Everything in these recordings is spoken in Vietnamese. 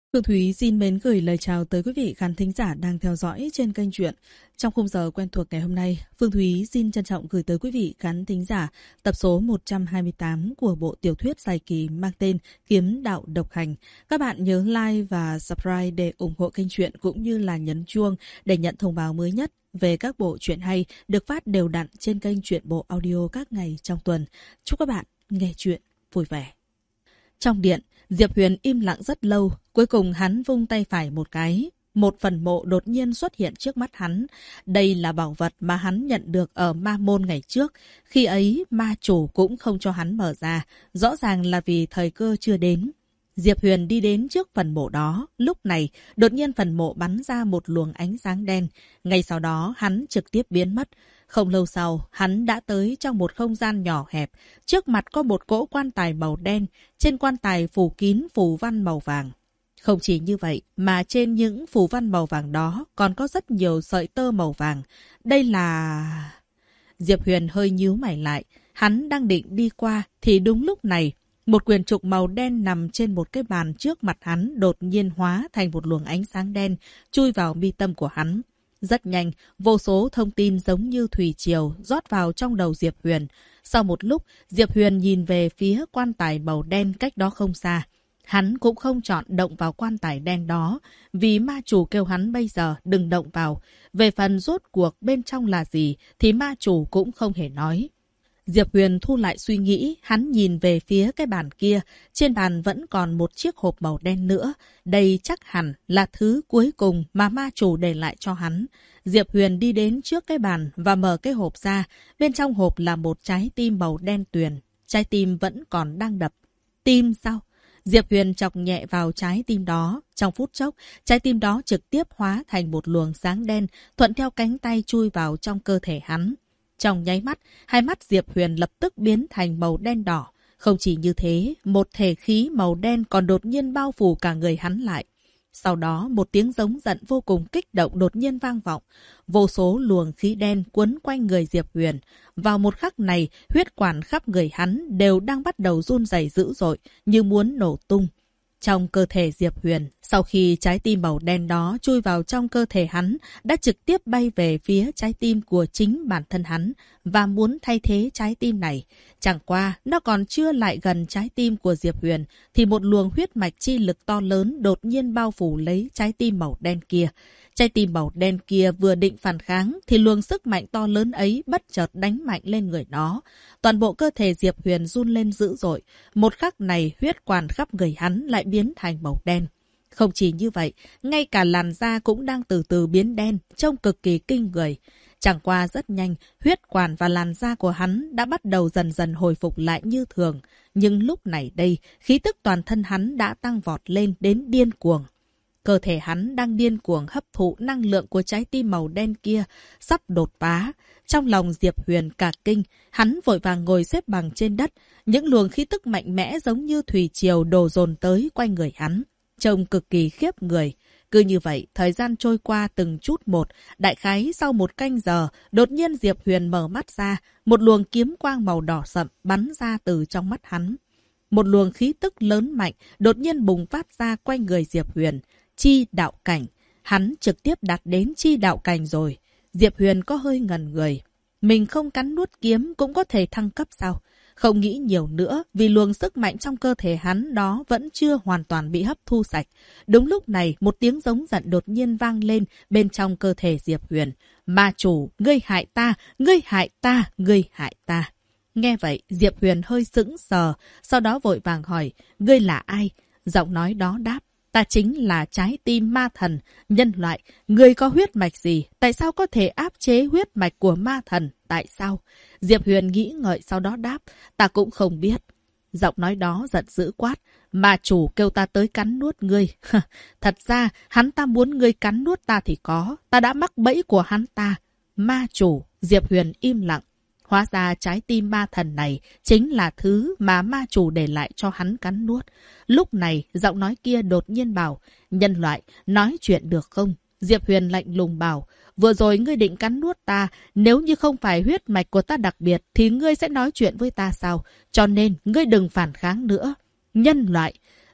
Phương Thúy xin mến gửi lời chào tới quý vị khán thính giả đang theo dõi trên kênh truyện. Trong khung giờ quen thuộc ngày hôm nay, Phương Thúy xin trân trọng gửi tới quý vị khán thính giả tập số 128 của bộ tiểu thuyết dài kỳ mang tên Kiếm Đạo Độc Hành. Các bạn nhớ like và subscribe để ủng hộ kênh truyện cũng như là nhấn chuông để nhận thông báo mới nhất về các bộ truyện hay được phát đều đặn trên kênh truyện bộ audio các ngày trong tuần. Chúc các bạn nghe truyện vui vẻ. Trong điện, Diệp Huyền im lặng rất lâu, cuối cùng hắn vung tay phải một cái. Một phần mộ đột nhiên xuất hiện trước mắt hắn. Đây là bảo vật mà hắn nhận được ở Ma Môn ngày trước. Khi ấy, ma chủ cũng không cho hắn mở ra, rõ ràng là vì thời cơ chưa đến. Diệp Huyền đi đến trước phần mộ đó. Lúc này, đột nhiên phần mộ bắn ra một luồng ánh sáng đen. Ngay sau đó, hắn trực tiếp biến mất. Không lâu sau, hắn đã tới trong một không gian nhỏ hẹp. Trước mặt có một cỗ quan tài màu đen. Trên quan tài phủ kín phù văn màu vàng. Không chỉ như vậy, mà trên những phù văn màu vàng đó còn có rất nhiều sợi tơ màu vàng. Đây là... Diệp Huyền hơi nhíu mày lại. Hắn đang định đi qua, thì đúng lúc này, một quyển trục màu đen nằm trên một cái bàn trước mặt hắn đột nhiên hóa thành một luồng ánh sáng đen, chui vào mi tâm của hắn. Rất nhanh, vô số thông tin giống như thủy triều rót vào trong đầu Diệp Huyền. Sau một lúc, Diệp Huyền nhìn về phía quan tài màu đen cách đó không xa. Hắn cũng không chọn động vào quan tài đen đó, vì ma chủ kêu hắn bây giờ đừng động vào. Về phần rốt cuộc bên trong là gì thì ma chủ cũng không hề nói. Diệp Huyền thu lại suy nghĩ, hắn nhìn về phía cái bàn kia. Trên bàn vẫn còn một chiếc hộp màu đen nữa. Đây chắc hẳn là thứ cuối cùng mà ma chủ để lại cho hắn. Diệp Huyền đi đến trước cái bàn và mở cái hộp ra. Bên trong hộp là một trái tim màu đen tuyền. Trái tim vẫn còn đang đập. Tim sao? Diệp Huyền chọc nhẹ vào trái tim đó. Trong phút chốc, trái tim đó trực tiếp hóa thành một luồng sáng đen, thuận theo cánh tay chui vào trong cơ thể hắn. Trong nháy mắt, hai mắt Diệp Huyền lập tức biến thành màu đen đỏ. Không chỉ như thế, một thể khí màu đen còn đột nhiên bao phủ cả người hắn lại. Sau đó, một tiếng giống giận vô cùng kích động đột nhiên vang vọng. Vô số luồng khí đen quấn quanh người Diệp Huyền. Vào một khắc này, huyết quản khắp người hắn đều đang bắt đầu run rẩy dữ dội, như muốn nổ tung. Trong cơ thể Diệp Huyền, sau khi trái tim màu đen đó chui vào trong cơ thể hắn, đã trực tiếp bay về phía trái tim của chính bản thân hắn và muốn thay thế trái tim này. Chẳng qua, nó còn chưa lại gần trái tim của Diệp Huyền, thì một luồng huyết mạch chi lực to lớn đột nhiên bao phủ lấy trái tim màu đen kia. Trái tim màu đen kia vừa định phản kháng, thì luồng sức mạnh to lớn ấy bất chợt đánh mạnh lên người nó. Toàn bộ cơ thể Diệp Huyền run lên dữ dội. Một khắc này, huyết quản khắp người hắn lại biến thành màu đen. Không chỉ như vậy, ngay cả làn da cũng đang từ từ biến đen, trông cực kỳ kinh người. Chẳng qua rất nhanh, huyết quản và làn da của hắn đã bắt đầu dần dần hồi phục lại như thường. Nhưng lúc này đây, khí tức toàn thân hắn đã tăng vọt lên đến điên cuồng. Cơ thể hắn đang điên cuồng hấp thụ năng lượng của trái tim màu đen kia, sắp đột phá. Trong lòng Diệp Huyền cả kinh, hắn vội vàng ngồi xếp bằng trên đất. Những luồng khí tức mạnh mẽ giống như thủy triều đổ dồn tới quanh người hắn. Trông cực kỳ khiếp người. Cứ như vậy, thời gian trôi qua từng chút một. Đại khái sau một canh giờ, đột nhiên Diệp Huyền mở mắt ra. Một luồng kiếm quang màu đỏ sậm bắn ra từ trong mắt hắn. Một luồng khí tức lớn mạnh đột nhiên bùng phát ra quanh người Diệp Huyền. Chi đạo cảnh. Hắn trực tiếp đạt đến chi đạo cảnh rồi. Diệp Huyền có hơi ngần người. Mình không cắn nuốt kiếm cũng có thể thăng cấp sao? Không nghĩ nhiều nữa vì luồng sức mạnh trong cơ thể hắn đó vẫn chưa hoàn toàn bị hấp thu sạch. Đúng lúc này một tiếng giống giận đột nhiên vang lên bên trong cơ thể Diệp Huyền. Ma chủ, ngươi hại ta, ngươi hại ta, ngươi hại ta. Nghe vậy Diệp Huyền hơi sững sờ, sau đó vội vàng hỏi, ngươi là ai? Giọng nói đó đáp. Ta chính là trái tim ma thần, nhân loại. Ngươi có huyết mạch gì? Tại sao có thể áp chế huyết mạch của ma thần? Tại sao? Diệp Huyền nghĩ ngợi sau đó đáp. Ta cũng không biết. Giọng nói đó giận dữ quát. Ma chủ kêu ta tới cắn nuốt ngươi. Thật ra, hắn ta muốn ngươi cắn nuốt ta thì có. Ta đã mắc bẫy của hắn ta. Ma chủ. Diệp Huyền im lặng. Hóa ra trái tim ma thần này chính là thứ mà ma chủ để lại cho hắn cắn nuốt. Lúc này, giọng nói kia đột nhiên bảo, nhân loại, nói chuyện được không? Diệp Huyền lạnh lùng bảo, vừa rồi ngươi định cắn nuốt ta, nếu như không phải huyết mạch của ta đặc biệt, thì ngươi sẽ nói chuyện với ta sao? Cho nên, ngươi đừng phản kháng nữa. Nhân loại,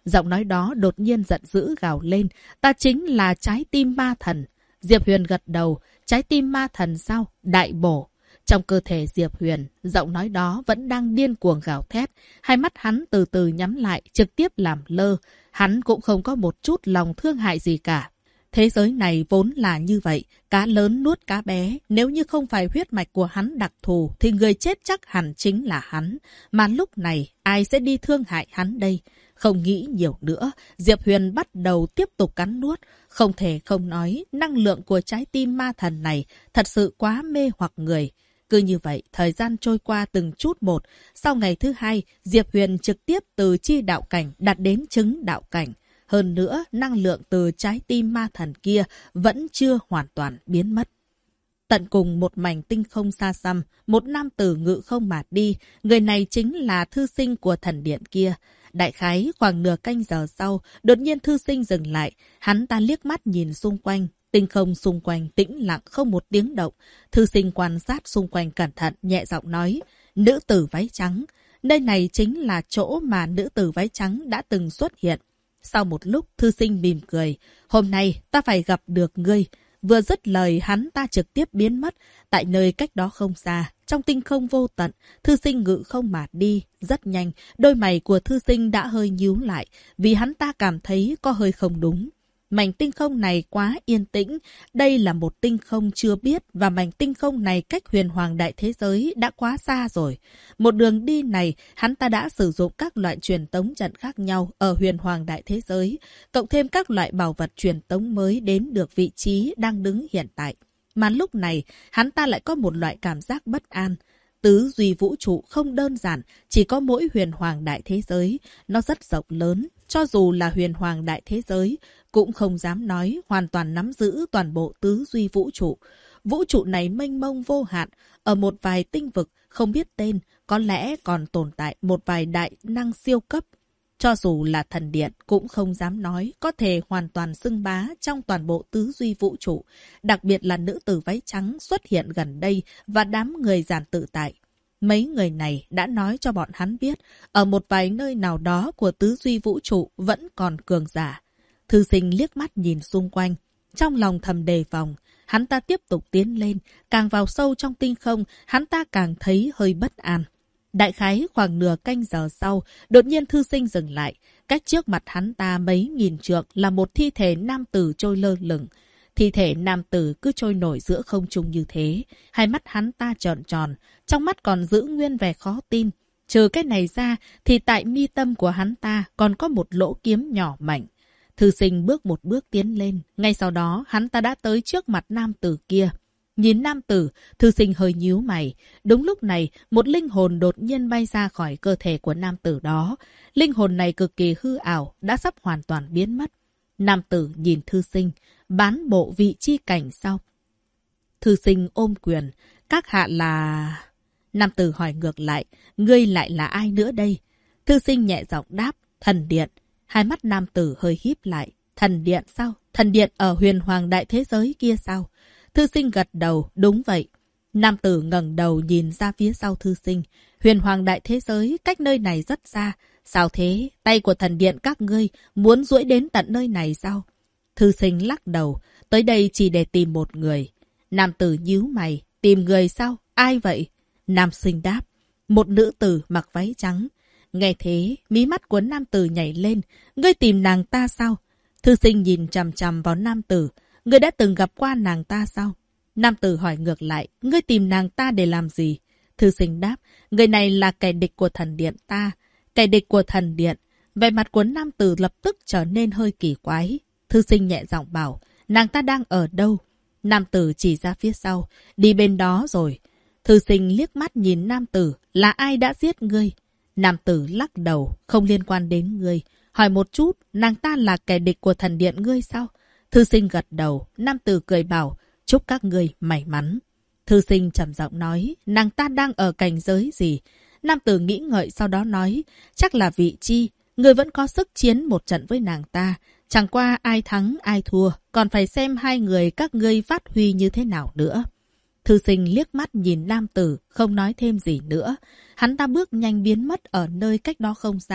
Giọng nói đó đột nhiên giận dữ gào lên. Ta chính là trái tim ma thần. Diệp Huyền gật đầu. Trái tim ma thần sao? Đại bổ. Trong cơ thể Diệp Huyền, giọng nói đó vẫn đang điên cuồng gào thét. Hai mắt hắn từ từ nhắm lại, trực tiếp làm lơ. Hắn cũng không có một chút lòng thương hại gì cả. Thế giới này vốn là như vậy, cá lớn nuốt cá bé. Nếu như không phải huyết mạch của hắn đặc thù, thì người chết chắc hẳn chính là hắn. Mà lúc này, ai sẽ đi thương hại hắn đây? Không nghĩ nhiều nữa, Diệp Huyền bắt đầu tiếp tục cắn nuốt. Không thể không nói, năng lượng của trái tim ma thần này thật sự quá mê hoặc người. Cứ như vậy, thời gian trôi qua từng chút một. Sau ngày thứ hai, Diệp Huyền trực tiếp từ chi đạo cảnh đạt đến chứng đạo cảnh. Hơn nữa, năng lượng từ trái tim ma thần kia vẫn chưa hoàn toàn biến mất. Tận cùng một mảnh tinh không xa xăm, một nam tử ngự không mà đi. Người này chính là thư sinh của thần điện kia. Đại khái khoảng nửa canh giờ sau, đột nhiên thư sinh dừng lại. Hắn ta liếc mắt nhìn xung quanh. Tinh không xung quanh tĩnh lặng không một tiếng động. Thư sinh quan sát xung quanh cẩn thận, nhẹ giọng nói. Nữ tử váy trắng. Nơi này chính là chỗ mà nữ tử váy trắng đã từng xuất hiện. Sau một lúc, thư sinh mỉm cười. Hôm nay, ta phải gặp được ngươi. Vừa dứt lời, hắn ta trực tiếp biến mất. Tại nơi cách đó không xa, trong tinh không vô tận, thư sinh ngự không mà đi. Rất nhanh, đôi mày của thư sinh đã hơi nhíu lại, vì hắn ta cảm thấy có hơi không đúng. Mảnh tinh không này quá yên tĩnh. Đây là một tinh không chưa biết và mảnh tinh không này cách huyền hoàng đại thế giới đã quá xa rồi. Một đường đi này, hắn ta đã sử dụng các loại truyền tống trận khác nhau ở huyền hoàng đại thế giới, cộng thêm các loại bảo vật truyền tống mới đến được vị trí đang đứng hiện tại. Mà lúc này, hắn ta lại có một loại cảm giác bất an. Tứ duy vũ trụ không đơn giản, chỉ có mỗi huyền hoàng đại thế giới. Nó rất rộng lớn, cho dù là huyền hoàng đại thế giới, cũng không dám nói hoàn toàn nắm giữ toàn bộ tứ duy vũ trụ. Vũ trụ này mênh mông vô hạn, ở một vài tinh vực không biết tên, có lẽ còn tồn tại một vài đại năng siêu cấp. Cho dù là thần điện cũng không dám nói có thể hoàn toàn xưng bá trong toàn bộ tứ duy vũ trụ. Đặc biệt là nữ tử váy trắng xuất hiện gần đây và đám người giản tự tại. Mấy người này đã nói cho bọn hắn biết ở một vài nơi nào đó của tứ duy vũ trụ vẫn còn cường giả. Thư sinh liếc mắt nhìn xung quanh, trong lòng thầm đề phòng. Hắn ta tiếp tục tiến lên, càng vào sâu trong tinh không, hắn ta càng thấy hơi bất an. Đại khái khoảng nửa canh giờ sau, đột nhiên thư sinh dừng lại. Cách trước mặt hắn ta mấy nghìn trượng là một thi thể nam tử trôi lơ lửng. Thi thể nam tử cứ trôi nổi giữa không trung như thế. Hai mắt hắn ta tròn tròn, trong mắt còn giữ nguyên vẻ khó tin. Trừ cái này ra, thì tại mi tâm của hắn ta còn có một lỗ kiếm nhỏ mảnh. Thư sinh bước một bước tiến lên. Ngay sau đó, hắn ta đã tới trước mặt nam tử kia. Nhìn nam tử, thư sinh hơi nhíu mày. Đúng lúc này, một linh hồn đột nhiên bay ra khỏi cơ thể của nam tử đó. Linh hồn này cực kỳ hư ảo, đã sắp hoàn toàn biến mất. Nam tử nhìn thư sinh, bán bộ vị chi cảnh sao? Thư sinh ôm quyền, các hạ là... Nam tử hỏi ngược lại, ngươi lại là ai nữa đây? Thư sinh nhẹ giọng đáp, thần điện. Hai mắt nam tử hơi híp lại, thần điện sao? Thần điện ở huyền hoàng đại thế giới kia sao? Thư sinh gật đầu, đúng vậy. Nam tử ngẩng đầu nhìn ra phía sau thư sinh. Huyền hoàng đại thế giới cách nơi này rất xa. Sao thế? Tay của thần điện các ngươi muốn duỗi đến tận nơi này sao? Thư sinh lắc đầu, tới đây chỉ để tìm một người. Nam tử nhíu mày, tìm người sao? Ai vậy? Nam sinh đáp, một nữ tử mặc váy trắng. Nghe thế, mí mắt của nam tử nhảy lên. Ngươi tìm nàng ta sao? Thư sinh nhìn chằm chằm vào nam tử. Ngươi đã từng gặp qua nàng ta sao? Nam tử hỏi ngược lại, ngươi tìm nàng ta để làm gì? Thư sinh đáp, người này là kẻ địch của thần điện ta. Kẻ địch của thần điện. Vẻ mặt của nam tử lập tức trở nên hơi kỳ quái. Thư sinh nhẹ giọng bảo, nàng ta đang ở đâu? Nam tử chỉ ra phía sau, đi bên đó rồi. Thư sinh liếc mắt nhìn nam tử, là ai đã giết ngươi? Nam tử lắc đầu, không liên quan đến ngươi. Hỏi một chút, nàng ta là kẻ địch của thần điện ngươi sao? Thư sinh gật đầu, nam tử cười bảo, chúc các ngươi may mắn. Thư sinh trầm giọng nói, nàng ta đang ở cảnh giới gì? Nam tử nghĩ ngợi sau đó nói, chắc là vị chi, ngươi vẫn có sức chiến một trận với nàng ta. Chẳng qua ai thắng ai thua, còn phải xem hai người các ngươi phát huy như thế nào nữa. Thư sinh liếc mắt nhìn nam tử, không nói thêm gì nữa. Hắn ta bước nhanh biến mất ở nơi cách đó không xa.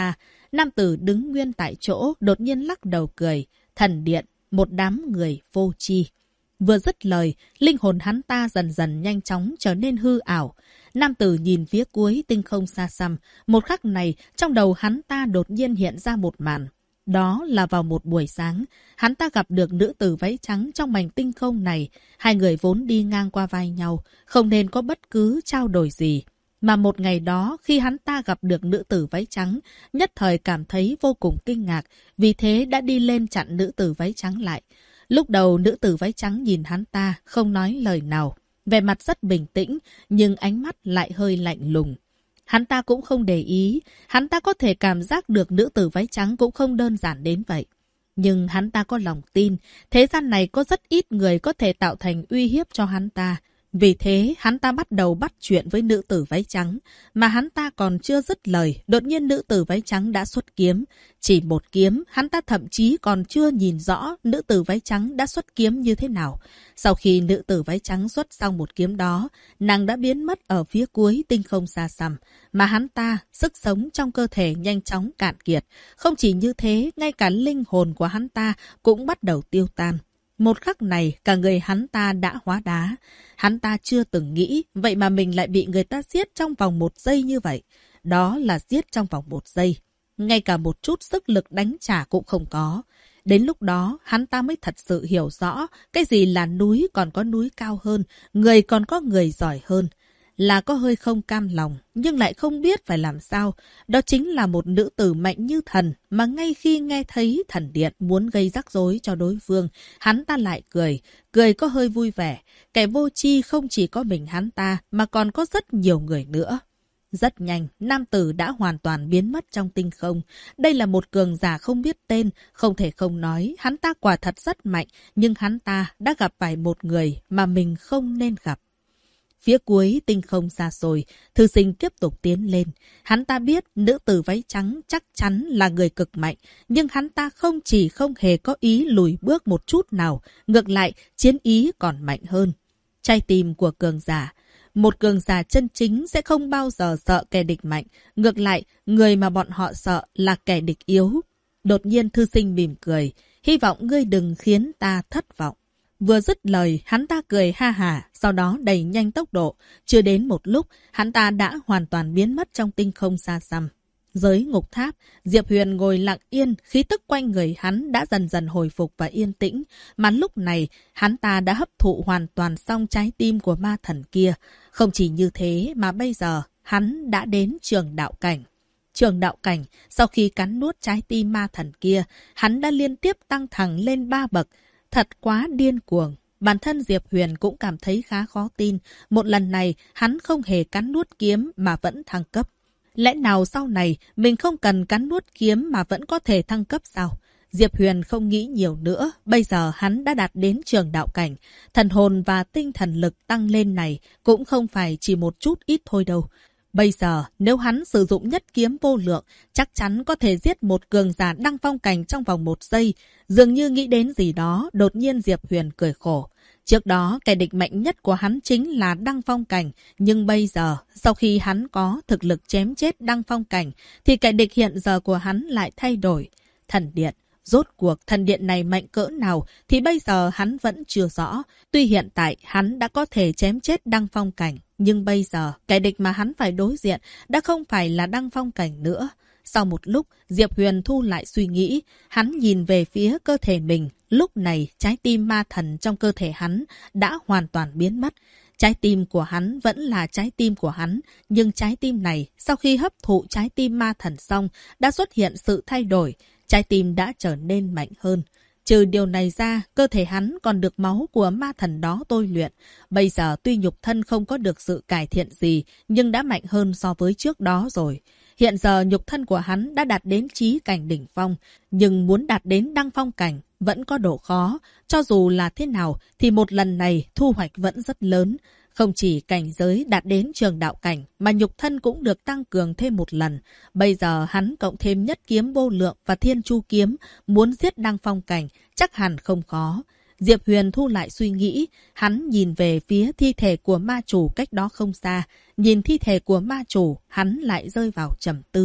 Nam tử đứng nguyên tại chỗ, đột nhiên lắc đầu cười. Thần điện, một đám người vô tri. Vừa dứt lời, linh hồn hắn ta dần dần nhanh chóng trở nên hư ảo. Nam tử nhìn phía cuối tinh không xa xăm. Một khắc này, trong đầu hắn ta đột nhiên hiện ra một màn. Đó là vào một buổi sáng, hắn ta gặp được nữ tử váy trắng trong mảnh tinh không này. Hai người vốn đi ngang qua vai nhau, không nên có bất cứ trao đổi gì. Mà một ngày đó, khi hắn ta gặp được nữ tử váy trắng, nhất thời cảm thấy vô cùng kinh ngạc, vì thế đã đi lên chặn nữ tử váy trắng lại. Lúc đầu nữ tử váy trắng nhìn hắn ta, không nói lời nào. Vẻ mặt rất bình tĩnh, nhưng ánh mắt lại hơi lạnh lùng. Hắn ta cũng không để ý, hắn ta có thể cảm giác được nữ tử váy trắng cũng không đơn giản đến vậy. Nhưng hắn ta có lòng tin, thế gian này có rất ít người có thể tạo thành uy hiếp cho hắn ta. Vì thế, hắn ta bắt đầu bắt chuyện với nữ tử váy trắng, mà hắn ta còn chưa dứt lời, đột nhiên nữ tử váy trắng đã xuất kiếm. Chỉ một kiếm, hắn ta thậm chí còn chưa nhìn rõ nữ tử váy trắng đã xuất kiếm như thế nào. Sau khi nữ tử váy trắng xuất xong một kiếm đó, nàng đã biến mất ở phía cuối tinh không xa xăm, mà hắn ta, sức sống trong cơ thể nhanh chóng cạn kiệt. Không chỉ như thế, ngay cả linh hồn của hắn ta cũng bắt đầu tiêu tan. Một khắc này, cả người hắn ta đã hóa đá. Hắn ta chưa từng nghĩ, vậy mà mình lại bị người ta giết trong vòng 1 giây như vậy. Đó là giết trong vòng 1 giây. Ngay cả một chút sức lực đánh trả cũng không có. Đến lúc đó, hắn ta mới thật sự hiểu rõ cái gì là núi còn có núi cao hơn, người còn có người giỏi hơn. Là có hơi không cam lòng, nhưng lại không biết phải làm sao. Đó chính là một nữ tử mạnh như thần, mà ngay khi nghe thấy thần điện muốn gây rắc rối cho đối phương, hắn ta lại cười, cười có hơi vui vẻ. Kẻ vô tri không chỉ có mình hắn ta, mà còn có rất nhiều người nữa. Rất nhanh, nam tử đã hoàn toàn biến mất trong tinh không. Đây là một cường giả không biết tên, không thể không nói, hắn ta quả thật rất mạnh, nhưng hắn ta đã gặp phải một người mà mình không nên gặp. Phía cuối tinh không xa xôi, thư sinh tiếp tục tiến lên. Hắn ta biết nữ tử váy trắng chắc chắn là người cực mạnh, nhưng hắn ta không chỉ không hề có ý lùi bước một chút nào, ngược lại chiến ý còn mạnh hơn. Trái tim của cường giả. Một cường giả chân chính sẽ không bao giờ sợ kẻ địch mạnh, ngược lại người mà bọn họ sợ là kẻ địch yếu. Đột nhiên thư sinh mỉm cười, hy vọng ngươi đừng khiến ta thất vọng. Vừa dứt lời, hắn ta cười ha hả, sau đó đẩy nhanh tốc độ. Chưa đến một lúc, hắn ta đã hoàn toàn biến mất trong tinh không xa xăm. Dưới ngục tháp, Diệp Huyền ngồi lặng yên, khí tức quanh người hắn đã dần dần hồi phục và yên tĩnh. Mà lúc này, hắn ta đã hấp thụ hoàn toàn xong trái tim của ma thần kia. Không chỉ như thế mà bây giờ, hắn đã đến trường đạo cảnh. Trường đạo cảnh, sau khi cắn nuốt trái tim ma thần kia, hắn đã liên tiếp tăng thẳng lên 3 bậc. Thật quá điên cuồng. Bản thân Diệp Huyền cũng cảm thấy khá khó tin. Một lần này, hắn không hề cắn nuốt kiếm mà vẫn thăng cấp. Lẽ nào sau này, mình không cần cắn nuốt kiếm mà vẫn có thể thăng cấp sao? Diệp Huyền không nghĩ nhiều nữa. Bây giờ hắn đã đạt đến trường đạo cảnh. Thần hồn và tinh thần lực tăng lên này cũng không phải chỉ một chút ít thôi đâu. Bây giờ, nếu hắn sử dụng nhất kiếm vô lượng, chắc chắn có thể giết một cường giả đăng phong cảnh trong vòng 1 giây. Dường như nghĩ đến gì đó, đột nhiên Diệp Huyền cười khổ. Trước đó, kẻ địch mạnh nhất của hắn chính là đăng phong cảnh. Nhưng bây giờ, sau khi hắn có thực lực chém chết đăng phong cảnh, thì kẻ địch hiện giờ của hắn lại thay đổi. Thần điện. Rốt cuộc thần điện này mạnh cỡ nào thì bây giờ hắn vẫn chưa rõ. Tuy hiện tại hắn đã có thể chém chết đăng phong cảnh, nhưng bây giờ kẻ địch mà hắn phải đối diện đã không phải là đăng phong cảnh nữa. Sau một lúc, Diệp Huyền thu lại suy nghĩ, hắn nhìn về phía cơ thể mình. Lúc này, trái tim ma thần trong cơ thể hắn đã hoàn toàn biến mất. Trái tim của hắn vẫn là trái tim của hắn, nhưng trái tim này, sau khi hấp thụ trái tim ma thần xong, đã xuất hiện sự thay đổi. Trái tim đã trở nên mạnh hơn. Trừ điều này ra, cơ thể hắn còn được máu của ma thần đó tôi luyện. Bây giờ tuy nhục thân không có được sự cải thiện gì, nhưng đã mạnh hơn so với trước đó rồi. Hiện giờ nhục thân của hắn đã đạt đến chí cảnh đỉnh phong, nhưng muốn đạt đến đăng phong cảnh vẫn có độ khó. Cho dù là thế nào thì một lần này thu hoạch vẫn rất lớn. Không chỉ cảnh giới đạt đến trường đạo cảnh mà nhục thân cũng được tăng cường thêm một lần. Bây giờ hắn cộng thêm nhất kiếm vô lượng và thiên chu kiếm, muốn giết đăng phong cảnh chắc hẳn không khó. Diệp Huyền thu lại suy nghĩ, hắn nhìn về phía thi thể của ma chủ cách đó không xa. Nhìn thi thể của ma chủ, hắn lại rơi vào trầm tư.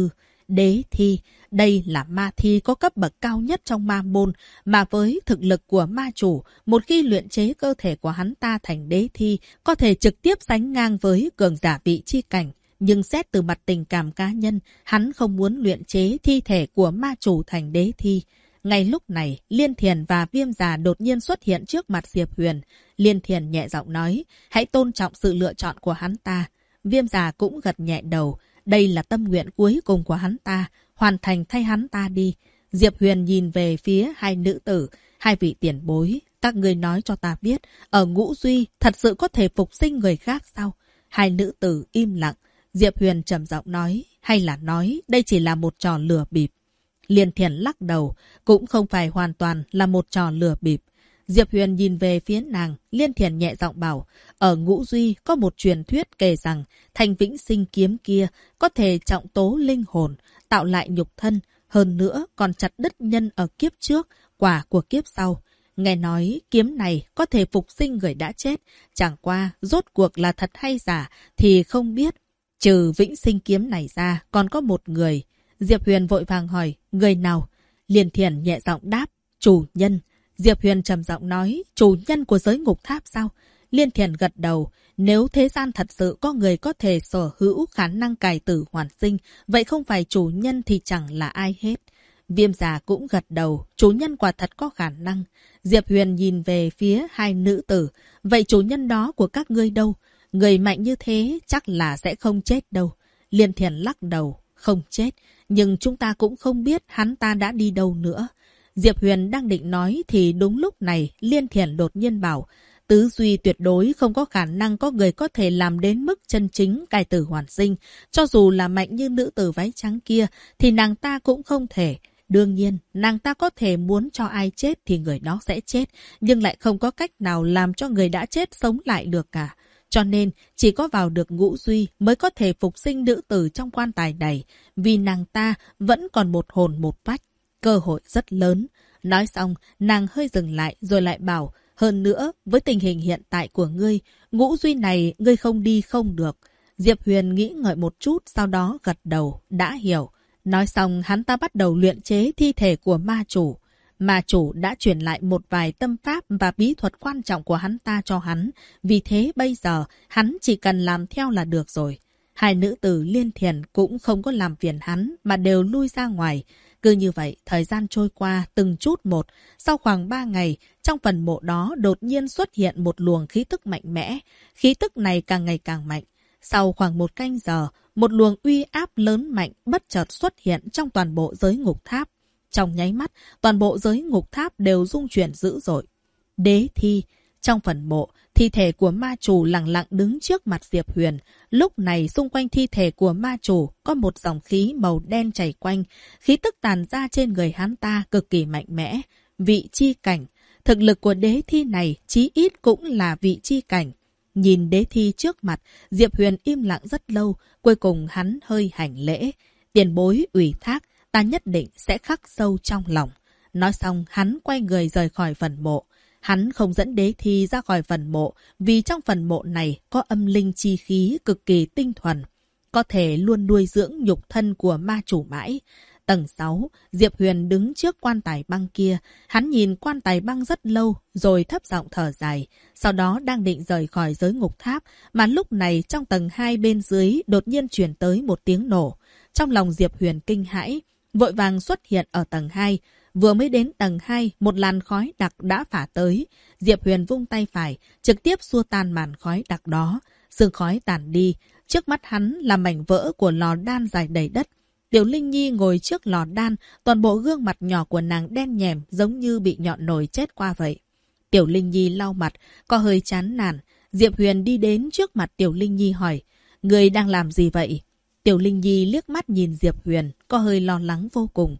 Đế thi, đây là ma thi có cấp bậc cao nhất trong ma môn, mà với thực lực của ma chủ, một khi luyện chế cơ thể của hắn ta thành đế thi, có thể trực tiếp sánh ngang với cường giả vị chi cảnh. Nhưng xét từ mặt tình cảm cá nhân, hắn không muốn luyện chế thi thể của ma chủ thành đế thi. Ngay lúc này, Liên Thiền và Viêm Già đột nhiên xuất hiện trước mặt Diệp Huyền. Liên Thiền nhẹ giọng nói, hãy tôn trọng sự lựa chọn của hắn ta. Viêm Già cũng gật nhẹ đầu. Đây là tâm nguyện cuối cùng của hắn ta, hoàn thành thay hắn ta đi. Diệp Huyền nhìn về phía hai nữ tử, hai vị tiền bối. Các người nói cho ta biết, ở Ngũ Duy thật sự có thể phục sinh người khác sao? Hai nữ tử im lặng. Diệp Huyền trầm giọng nói, hay là nói đây chỉ là một trò lừa bịp. Liên Thiền lắc đầu, cũng không phải hoàn toàn là một trò lừa bịp. Diệp Huyền nhìn về phía nàng, Liên Thiền nhẹ giọng bảo, ở Ngũ Duy có một truyền thuyết kể rằng thanh vĩnh sinh kiếm kia có thể trọng tố linh hồn, tạo lại nhục thân, hơn nữa còn chặt đứt nhân ở kiếp trước, quả của kiếp sau. Nghe nói kiếm này có thể phục sinh người đã chết, chẳng qua rốt cuộc là thật hay giả thì không biết. Trừ vĩnh sinh kiếm này ra, còn có một người. Diệp Huyền vội vàng hỏi, người nào? Liên Thiền nhẹ giọng đáp, chủ nhân. Diệp Huyền trầm giọng nói, chủ nhân của giới ngục tháp sao? Liên Thiền gật đầu, nếu thế gian thật sự có người có thể sở hữu khả năng cải tử hoàn sinh, vậy không phải chủ nhân thì chẳng là ai hết. Viêm Già cũng gật đầu, chủ nhân quả thật có khả năng. Diệp Huyền nhìn về phía hai nữ tử, vậy chủ nhân đó của các ngươi đâu? Người mạnh như thế chắc là sẽ không chết đâu. Liên Thiền lắc đầu, không chết, nhưng chúng ta cũng không biết hắn ta đã đi đâu nữa. Diệp Huyền đang định nói thì đúng lúc này Liên Thiền đột nhiên bảo, tứ duy tuyệt đối không có khả năng có người có thể làm đến mức chân chính cải tử hoàn sinh. Cho dù là mạnh như nữ tử váy trắng kia thì nàng ta cũng không thể. Đương nhiên, nàng ta có thể muốn cho ai chết thì người đó sẽ chết, nhưng lại không có cách nào làm cho người đã chết sống lại được cả. Cho nên, chỉ có vào được Ngũ Duy mới có thể phục sinh nữ tử trong quan tài này, vì nàng ta vẫn còn một hồn một phách. Cơ hội rất lớn. Nói xong, nàng hơi dừng lại rồi lại bảo, hơn nữa, với tình hình hiện tại của ngươi, Ngũ Duy này ngươi không đi không được. Diệp Huyền nghĩ ngợi một chút, sau đó gật đầu, đã hiểu. Nói xong, hắn ta bắt đầu luyện chế thi thể của ma chủ. Ma chủ đã truyền lại một vài tâm pháp và bí thuật quan trọng của hắn ta cho hắn. Vì thế bây giờ, hắn chỉ cần làm theo là được rồi. Hai nữ tử Liên Thiền cũng không có làm phiền hắn mà đều lui ra ngoài. Cứ như vậy, thời gian trôi qua từng chút một. Sau khoảng 3 ngày, trong phần mộ đó đột nhiên xuất hiện một luồng khí tức mạnh mẽ. Khí tức này càng ngày càng mạnh. Sau khoảng 1 canh giờ, một luồng uy áp lớn mạnh bất chợt xuất hiện trong toàn bộ giới ngục tháp. Trong nháy mắt, toàn bộ giới ngục tháp đều rung chuyển dữ dội. Đế thi. Trong phần mộ, thi thể của ma chủ lặng lặng đứng trước mặt Diệp Huyền. Lúc này xung quanh thi thể của ma chủ có một dòng khí màu đen chảy quanh. Khí tức tàn ra trên người hắn ta cực kỳ mạnh mẽ. Vị chi cảnh. Thực lực của đế thi này chí ít cũng là vị chi cảnh. Nhìn đế thi trước mặt, Diệp Huyền im lặng rất lâu. Cuối cùng hắn hơi hành lễ. Tiền bối ủy thác, ta nhất định sẽ khắc sâu trong lòng. Nói xong, hắn quay người rời khỏi phần mộ. Hắn không dẫn đế thi ra khỏi phần mộ vì trong phần mộ này có âm linh chi khí cực kỳ tinh thuần. Có thể luôn nuôi dưỡng nhục thân của ma chủ mãi. Tầng 6, Diệp Huyền đứng trước quan tài băng kia. Hắn nhìn quan tài băng rất lâu rồi thấp giọng thở dài. Sau đó đang định rời khỏi giới ngục tháp mà lúc này trong tầng 2 bên dưới đột nhiên truyền tới một tiếng nổ. Trong lòng Diệp Huyền kinh hãi, vội vàng xuất hiện ở tầng 2. Vừa mới đến tầng 2, một làn khói đặc đã phả tới. Diệp Huyền vung tay phải, trực tiếp xua tan màn khói đặc đó. Sương khói tàn đi. Trước mắt hắn là mảnh vỡ của lò đan dài đầy đất. Tiểu Linh Nhi ngồi trước lò đan, toàn bộ gương mặt nhỏ của nàng đen nhèm giống như bị nhọn nồi chết qua vậy. Tiểu Linh Nhi lau mặt, có hơi chán nản. Diệp Huyền đi đến trước mặt Tiểu Linh Nhi hỏi, người đang làm gì vậy? Tiểu Linh Nhi liếc mắt nhìn Diệp Huyền, có hơi lo lắng vô cùng.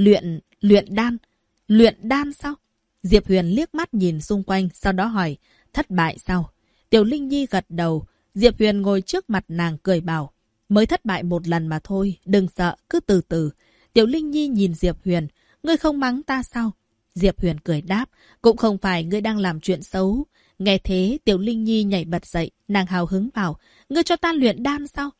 Luyện đan. Luyện đan sao? Diệp Huyền liếc mắt nhìn xung quanh, sau đó hỏi, thất bại sao? Tiểu Linh Nhi gật đầu. Diệp Huyền ngồi trước mặt nàng cười bảo, mới thất bại một lần mà thôi, đừng sợ, cứ từ từ. Tiểu Linh Nhi nhìn Diệp Huyền, ngươi không mắng ta sao? Diệp Huyền cười đáp, cũng không phải ngươi đang làm chuyện xấu. Nghe thế, Tiểu Linh Nhi nhảy bật dậy, nàng hào hứng bảo, ngươi cho ta luyện đan sao?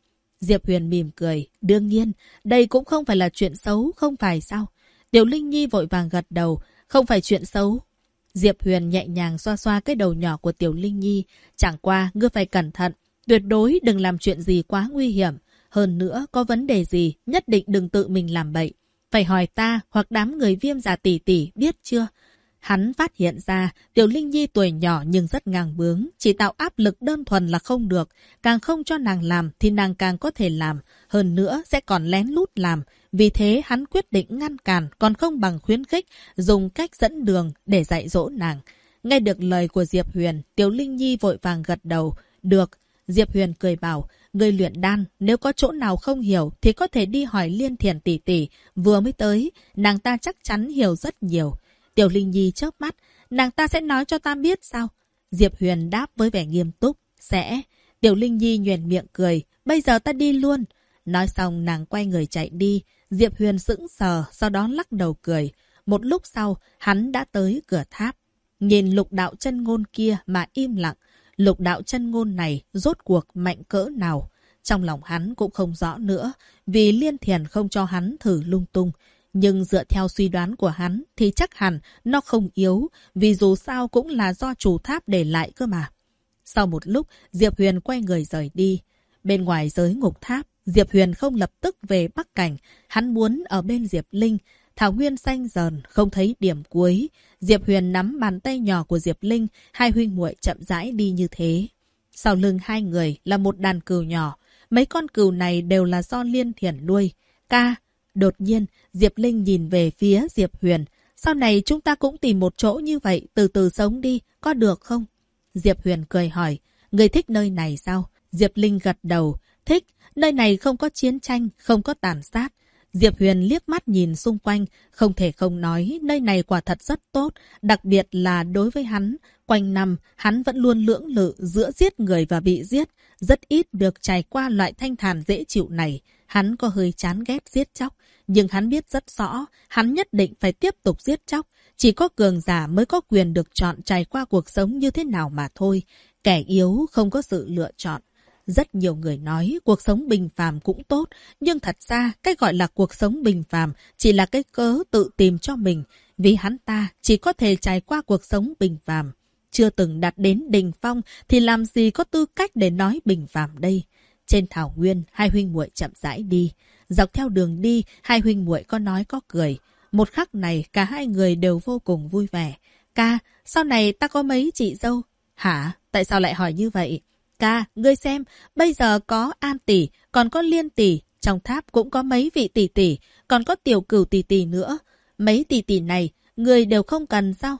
Diệp Huyền mỉm cười. Đương nhiên, đây cũng không phải là chuyện xấu, không phải sao? Tiểu Linh Nhi vội vàng gật đầu. Không phải chuyện xấu. Diệp Huyền nhẹ nhàng xoa xoa cái đầu nhỏ của Tiểu Linh Nhi. Chẳng qua, ngươi phải cẩn thận. Tuyệt đối đừng làm chuyện gì quá nguy hiểm. Hơn nữa, có vấn đề gì, nhất định đừng tự mình làm bậy. Phải hỏi ta hoặc đám người Viêm Giả tỷ tỷ, biết chưa? Hắn phát hiện ra Tiểu Linh Nhi tuổi nhỏ nhưng rất ngang bướng, chỉ tạo áp lực đơn thuần là không được. Càng không cho nàng làm thì nàng càng có thể làm, hơn nữa sẽ còn lén lút làm. Vì thế hắn quyết định ngăn cản, còn không bằng khuyến khích, dùng cách dẫn đường để dạy dỗ nàng. Nghe được lời của Diệp Huyền, Tiểu Linh Nhi vội vàng gật đầu. Được. Diệp Huyền cười bảo, người luyện đan, nếu có chỗ nào không hiểu thì có thể đi hỏi Liên Thiền tỷ tỷ, vừa mới tới, nàng ta chắc chắn hiểu rất nhiều. Tiểu Linh Nhi chớp mắt, nàng ta sẽ nói cho ta biết sao? Diệp Huyền đáp với vẻ nghiêm túc, sẽ. Tiểu Linh Nhi nhoẻn miệng cười, bây giờ ta đi luôn. Nói xong nàng quay người chạy đi, Diệp Huyền sững sờ, sau đó lắc đầu cười. Một lúc sau, hắn đã tới cửa tháp. Nhìn Lục Đạo Chân Ngôn kia mà im lặng. Lục Đạo Chân Ngôn này rốt cuộc mạnh cỡ nào? Trong lòng hắn cũng không rõ nữa, vì Liên Thiền không cho hắn thử lung tung. Nhưng dựa theo suy đoán của hắn thì chắc hẳn nó không yếu, vì dù sao cũng là do chủ tháp để lại cơ mà. Sau một lúc, Diệp Huyền quay người rời đi. Bên ngoài giới ngục tháp, Diệp Huyền không lập tức về Bắc Cảnh. Hắn muốn ở bên Diệp Linh. Thảo nguyên xanh dần, không thấy điểm cuối. Diệp Huyền nắm bàn tay nhỏ của Diệp Linh, hai huynh muội chậm rãi đi như thế. Sau lưng hai người là một đàn cừu nhỏ. Mấy con cừu này đều là do Liên Thiển nuôi. Ca! Đột nhiên, Diệp Linh nhìn về phía Diệp Huyền. Sau này chúng ta cũng tìm một chỗ như vậy, từ từ sống đi, có được không? Diệp Huyền cười hỏi, người thích nơi này sao? Diệp Linh gật đầu, thích, nơi này không có chiến tranh, không có tàn sát. Diệp Huyền liếc mắt nhìn xung quanh, không thể không nói nơi này quả thật rất tốt, đặc biệt là đối với hắn. Quanh năm, hắn vẫn luôn lưỡng lự giữa giết người và bị giết, rất ít được trải qua loại thanh thản dễ chịu này. Hắn có hơi chán ghét giết chóc, nhưng hắn biết rất rõ, hắn nhất định phải tiếp tục giết chóc. Chỉ có cường giả mới có quyền được chọn trải qua cuộc sống như thế nào mà thôi. Kẻ yếu không có sự lựa chọn. Rất nhiều người nói cuộc sống bình phàm cũng tốt, nhưng thật ra cái gọi là cuộc sống bình phàm chỉ là cái cớ tự tìm cho mình, vì hắn ta chỉ có thể trải qua cuộc sống bình phàm. Chưa từng đạt đến đỉnh phong thì làm gì có tư cách để nói bình phàm đây. Trên thảo nguyên, hai huynh muội chậm rãi đi. Dọc theo đường đi, hai huynh muội có nói có cười. Một khắc này, cả hai người đều vô cùng vui vẻ. Ca, sau này ta có mấy chị dâu? Hả? Tại sao lại hỏi như vậy? Ca, ngươi xem, bây giờ có An tỷ, còn có Liên tỷ, trong tháp cũng có mấy vị tỷ tỷ, còn có Tiểu Cửu tỷ tỷ nữa. Mấy tỷ tỷ này, ngươi đều không cần sao?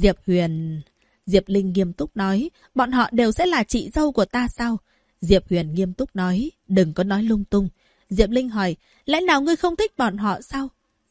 Diệp Linh nghiêm túc nói, bọn họ đều sẽ là chị dâu của ta sao? Diệp Huyền nghiêm túc nói, đừng có nói lung tung. Diệp Linh hỏi, lẽ nào ngươi không thích bọn họ sao?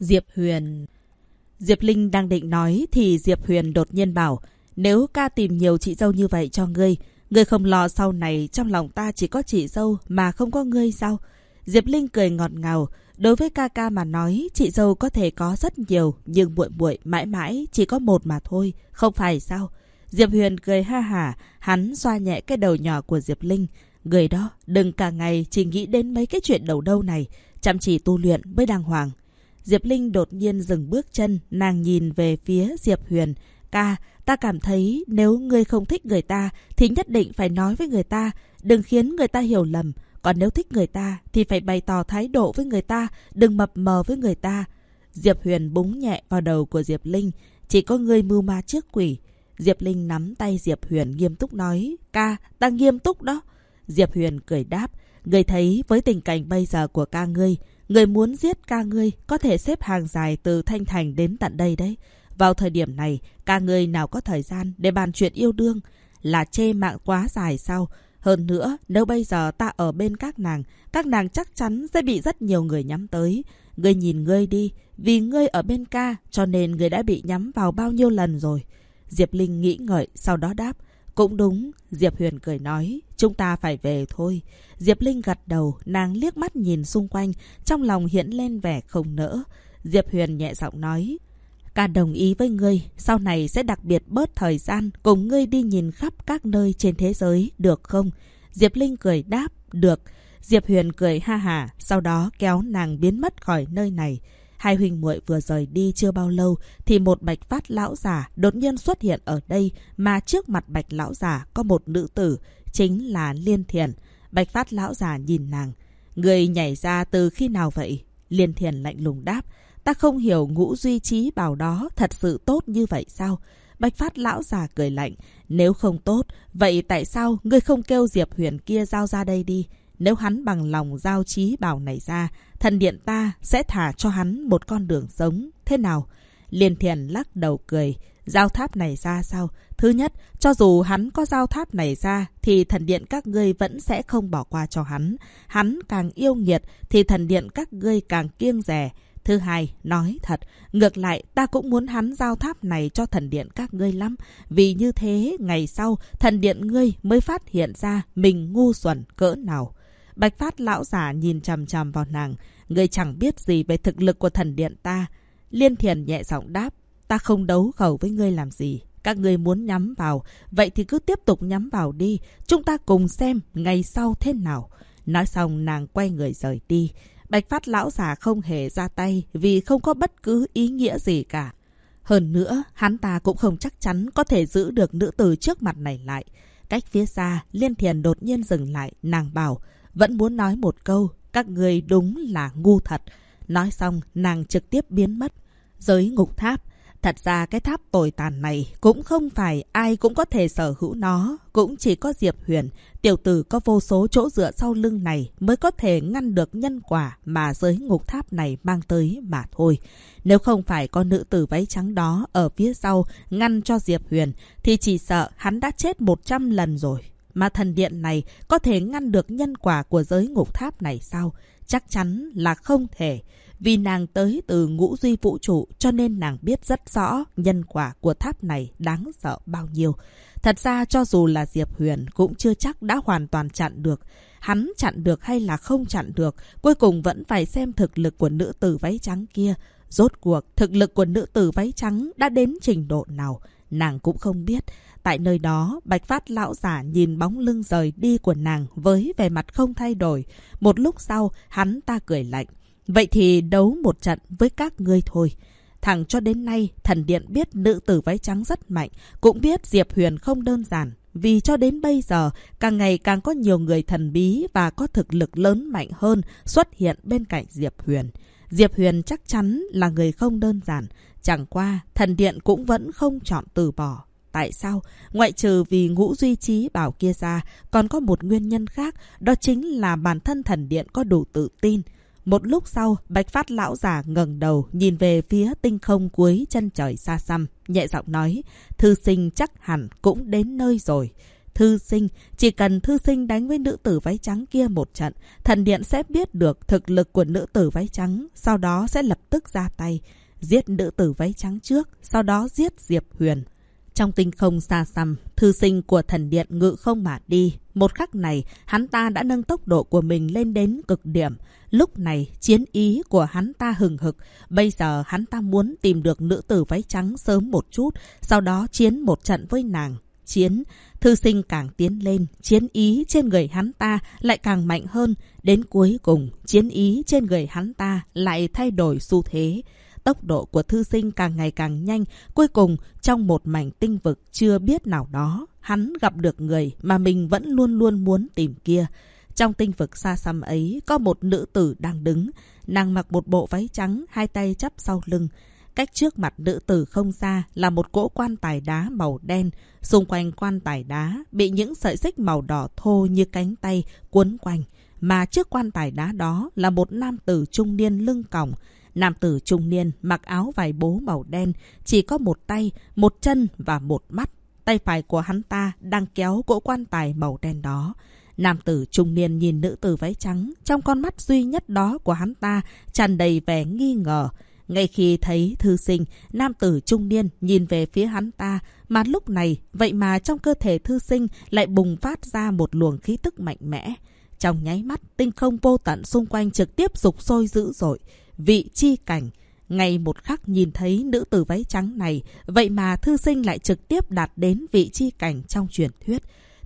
Diệp Linh đang định nói thì Diệp Huyền đột nhiên bảo, nếu ca tìm nhiều chị dâu như vậy cho ngươi, ngươi không lo sau này trong lòng ta chỉ có chị dâu mà không có ngươi sao? Diệp Linh cười ngọt ngào, đối với ca ca mà nói, chị dâu có thể có rất nhiều, nhưng muội muội mãi mãi chỉ có một mà thôi, không phải sao? Diệp Huyền cười ha hả, hắn xoa nhẹ cái đầu nhỏ của Diệp Linh. Người đó, đừng cả ngày chỉ nghĩ đến mấy cái chuyện đầu đâu này, chăm chỉ tu luyện mới đàng hoàng. Diệp Linh đột nhiên dừng bước chân, nàng nhìn về phía Diệp Huyền. Ca, ta cảm thấy nếu ngươi không thích người ta thì nhất định phải nói với người ta, đừng khiến người ta hiểu lầm. Còn nếu thích người ta thì phải bày tỏ thái độ với người ta, đừng mập mờ với người ta. Diệp Huyền búng nhẹ vào đầu của Diệp Linh. Chỉ có ngươi mưu ma trước quỷ. Diệp Linh nắm tay Diệp Huyền nghiêm túc nói, ca, ta nghiêm túc đó. Diệp Huyền cười đáp, ngươi thấy với tình cảnh bây giờ của ca ngươi, người muốn giết ca ngươi có thể xếp hàng dài từ Thanh Thành đến tận đây đấy. Vào thời điểm này, ca ngươi nào có thời gian để bàn chuyện yêu đương, là chê mạng quá dài sao? Hơn nữa, nếu bây giờ ta ở bên các nàng chắc chắn sẽ bị rất nhiều người nhắm tới. Ngươi nhìn ngươi đi, vì ngươi ở bên ca cho nên ngươi đã bị nhắm vào bao nhiêu lần rồi. Diệp Linh nghĩ ngợi, sau đó đáp, cũng đúng. Diệp Huyền cười nói, chúng ta phải về thôi. Diệp Linh gật đầu, nàng liếc mắt nhìn xung quanh, trong lòng hiện lên vẻ không nỡ. Diệp Huyền nhẹ giọng nói, ca đồng ý với ngươi, sau này sẽ đặc biệt bớt thời gian cùng ngươi đi nhìn khắp các nơi trên thế giới, được không? Diệp Linh cười đáp, được. Diệp Huyền cười ha hả, sau đó kéo nàng biến mất khỏi nơi này. Hai huynh muội vừa rời đi chưa bao lâu thì một Bạch Phát lão già đột nhiên xuất hiện ở đây, mà trước mặt Bạch lão già có một nữ tử, chính là Liên Thiền. Bạch Phát lão già nhìn nàng: người nhảy ra từ khi nào vậy? Liên Thiền lạnh lùng đáp: ta không hiểu ngũ duy trí bảo đó thật sự tốt như vậy sao? Bạch Phát lão già cười lạnh: nếu không tốt, vậy tại sao ngươi không kêu Diệp Huyền kia giao ra đây đi? Nếu hắn bằng lòng giao trí bảo này ra, thần điện ta sẽ thả cho hắn một con đường sống. Thế nào? Liên Thiền lắc đầu cười: giao tháp này ra sao? Thứ nhất, cho dù hắn có giao tháp này ra thì thần điện các ngươi vẫn sẽ không bỏ qua cho hắn. Hắn càng yêu nghiệt thì thần điện các ngươi càng kiêng dè. Thứ hai, nói thật, ngược lại ta cũng muốn hắn giao tháp này cho thần điện các ngươi lắm. Vì như thế, ngày sau, thần điện ngươi mới phát hiện ra mình ngu xuẩn cỡ nào. Bạch Phát lão giả nhìn chằm chằm vào nàng: ngươi chẳng biết gì về thực lực của thần điện ta. Liên Thiền nhẹ giọng đáp: ta không đấu khẩu với ngươi làm gì. Các ngươi muốn nhắm vào, vậy thì cứ tiếp tục nhắm vào đi. Chúng ta cùng xem ngày sau thế nào. Nói xong nàng quay người rời đi. Bạch Phát lão già không hề ra tay vì không có bất cứ ý nghĩa gì cả. Hơn nữa, hắn ta cũng không chắc chắn có thể giữ được nữ tử trước mặt này lại. Cách phía xa, Liên Thiền đột nhiên dừng lại, nàng bảo: vẫn muốn nói một câu, các người đúng là ngu thật. Nói xong, nàng trực tiếp biến mất. Giới ngục tháp. Thật ra cái tháp tồi tàn này cũng không phải ai cũng có thể sở hữu nó. Cũng chỉ có Diệp Huyền, tiểu tử có vô số chỗ dựa sau lưng này mới có thể ngăn được nhân quả mà giới ngục tháp này mang tới mà thôi. Nếu không phải có nữ tử váy trắng đó ở phía sau ngăn cho Diệp Huyền thì chỉ sợ hắn đã chết 100 lần rồi. Mà thần điện này có thể ngăn được nhân quả của giới ngục tháp này sao? Chắc chắn là không thể. Vì nàng tới từ ngũ duy vũ trụ cho nên nàng biết rất rõ nhân quả của tháp này đáng sợ bao nhiêu. Thật ra cho dù là Diệp Huyền cũng chưa chắc đã hoàn toàn chặn được. Hắn chặn được hay là không chặn được, cuối cùng vẫn phải xem thực lực của nữ tử váy trắng kia. Rốt cuộc, thực lực của nữ tử váy trắng đã đến trình độ nào, nàng cũng không biết. Tại nơi đó, Bạch Phát lão giả nhìn bóng lưng rời đi của nàng với vẻ mặt không thay đổi. Một lúc sau, hắn ta cười lạnh: vậy thì đấu một trận với các ngươi thôi. Thẳng cho đến nay, thần điện biết nữ tử váy trắng rất mạnh, cũng biết Diệp Huyền không đơn giản. Vì cho đến bây giờ, càng ngày càng có nhiều người thần bí và có thực lực lớn mạnh hơn xuất hiện bên cạnh Diệp Huyền. Diệp Huyền chắc chắn là người không đơn giản. Chẳng qua, thần điện cũng vẫn không chọn từ bỏ. Tại sao? Ngoại trừ vì ngũ duy trí bảo kia ra, còn có một nguyên nhân khác, đó chính là bản thân thần điện có đủ tự tin. Một lúc sau, Bạch Phát lão già ngẩng đầu nhìn về phía tinh không cuối chân trời xa xăm, nhẹ giọng nói: thư sinh chắc hẳn cũng đến nơi rồi. Thư sinh, chỉ cần thư sinh đánh với nữ tử váy trắng kia một trận, thần điện sẽ biết được thực lực của nữ tử váy trắng, sau đó sẽ lập tức ra tay, giết nữ tử váy trắng trước, sau đó giết Diệp Huyền. Trong tinh không xa xăm, thư sinh của thần điện ngự không mà đi. Một khắc này, hắn ta đã nâng tốc độ của mình lên đến cực điểm. Lúc này, chiến ý của hắn ta hừng hực. Bây giờ, hắn ta muốn tìm được nữ tử váy trắng sớm một chút, sau đó chiến một trận với nàng. Chiến, thư sinh càng tiến lên, chiến ý trên người hắn ta lại càng mạnh hơn. Đến cuối cùng, chiến ý trên người hắn ta lại thay đổi xu thế. Tốc độ của thư sinh càng ngày càng nhanh. Cuối cùng, trong một mảnh tinh vực chưa biết nào đó, hắn gặp được người mà mình vẫn luôn luôn muốn tìm kia. Trong tinh vực xa xăm ấy, có một nữ tử đang đứng. Nàng mặc một bộ váy trắng, hai tay chắp sau lưng. Cách trước mặt nữ tử không xa là một cỗ quan tài đá màu đen. Xung quanh quan tài đá bị những sợi xích màu đỏ thô như cánh tay cuốn quanh. Mà trước quan tài đá đó là một nam tử trung niên lưng còng. Nam tử trung niên mặc áo vải bố màu đen, chỉ có một tay, một chân và một mắt. Tay phải của hắn ta đang kéo cỗ quan tài màu đen đó. Nam tử trung niên nhìn nữ tử váy trắng, trong con mắt duy nhất đó của hắn ta tràn đầy vẻ nghi ngờ. Ngay khi thấy thư sinh, nam tử trung niên nhìn về phía hắn ta, mà lúc này vậy mà trong cơ thể thư sinh lại bùng phát ra một luồng khí tức mạnh mẽ. Trong nháy mắt, tinh không vô tận xung quanh trực tiếp sục sôi dữ dội. Vị chi cảnh. Ngay một khắc nhìn thấy nữ tử váy trắng này, vậy mà thư sinh lại trực tiếp đạt đến vị chi cảnh trong truyền thuyết.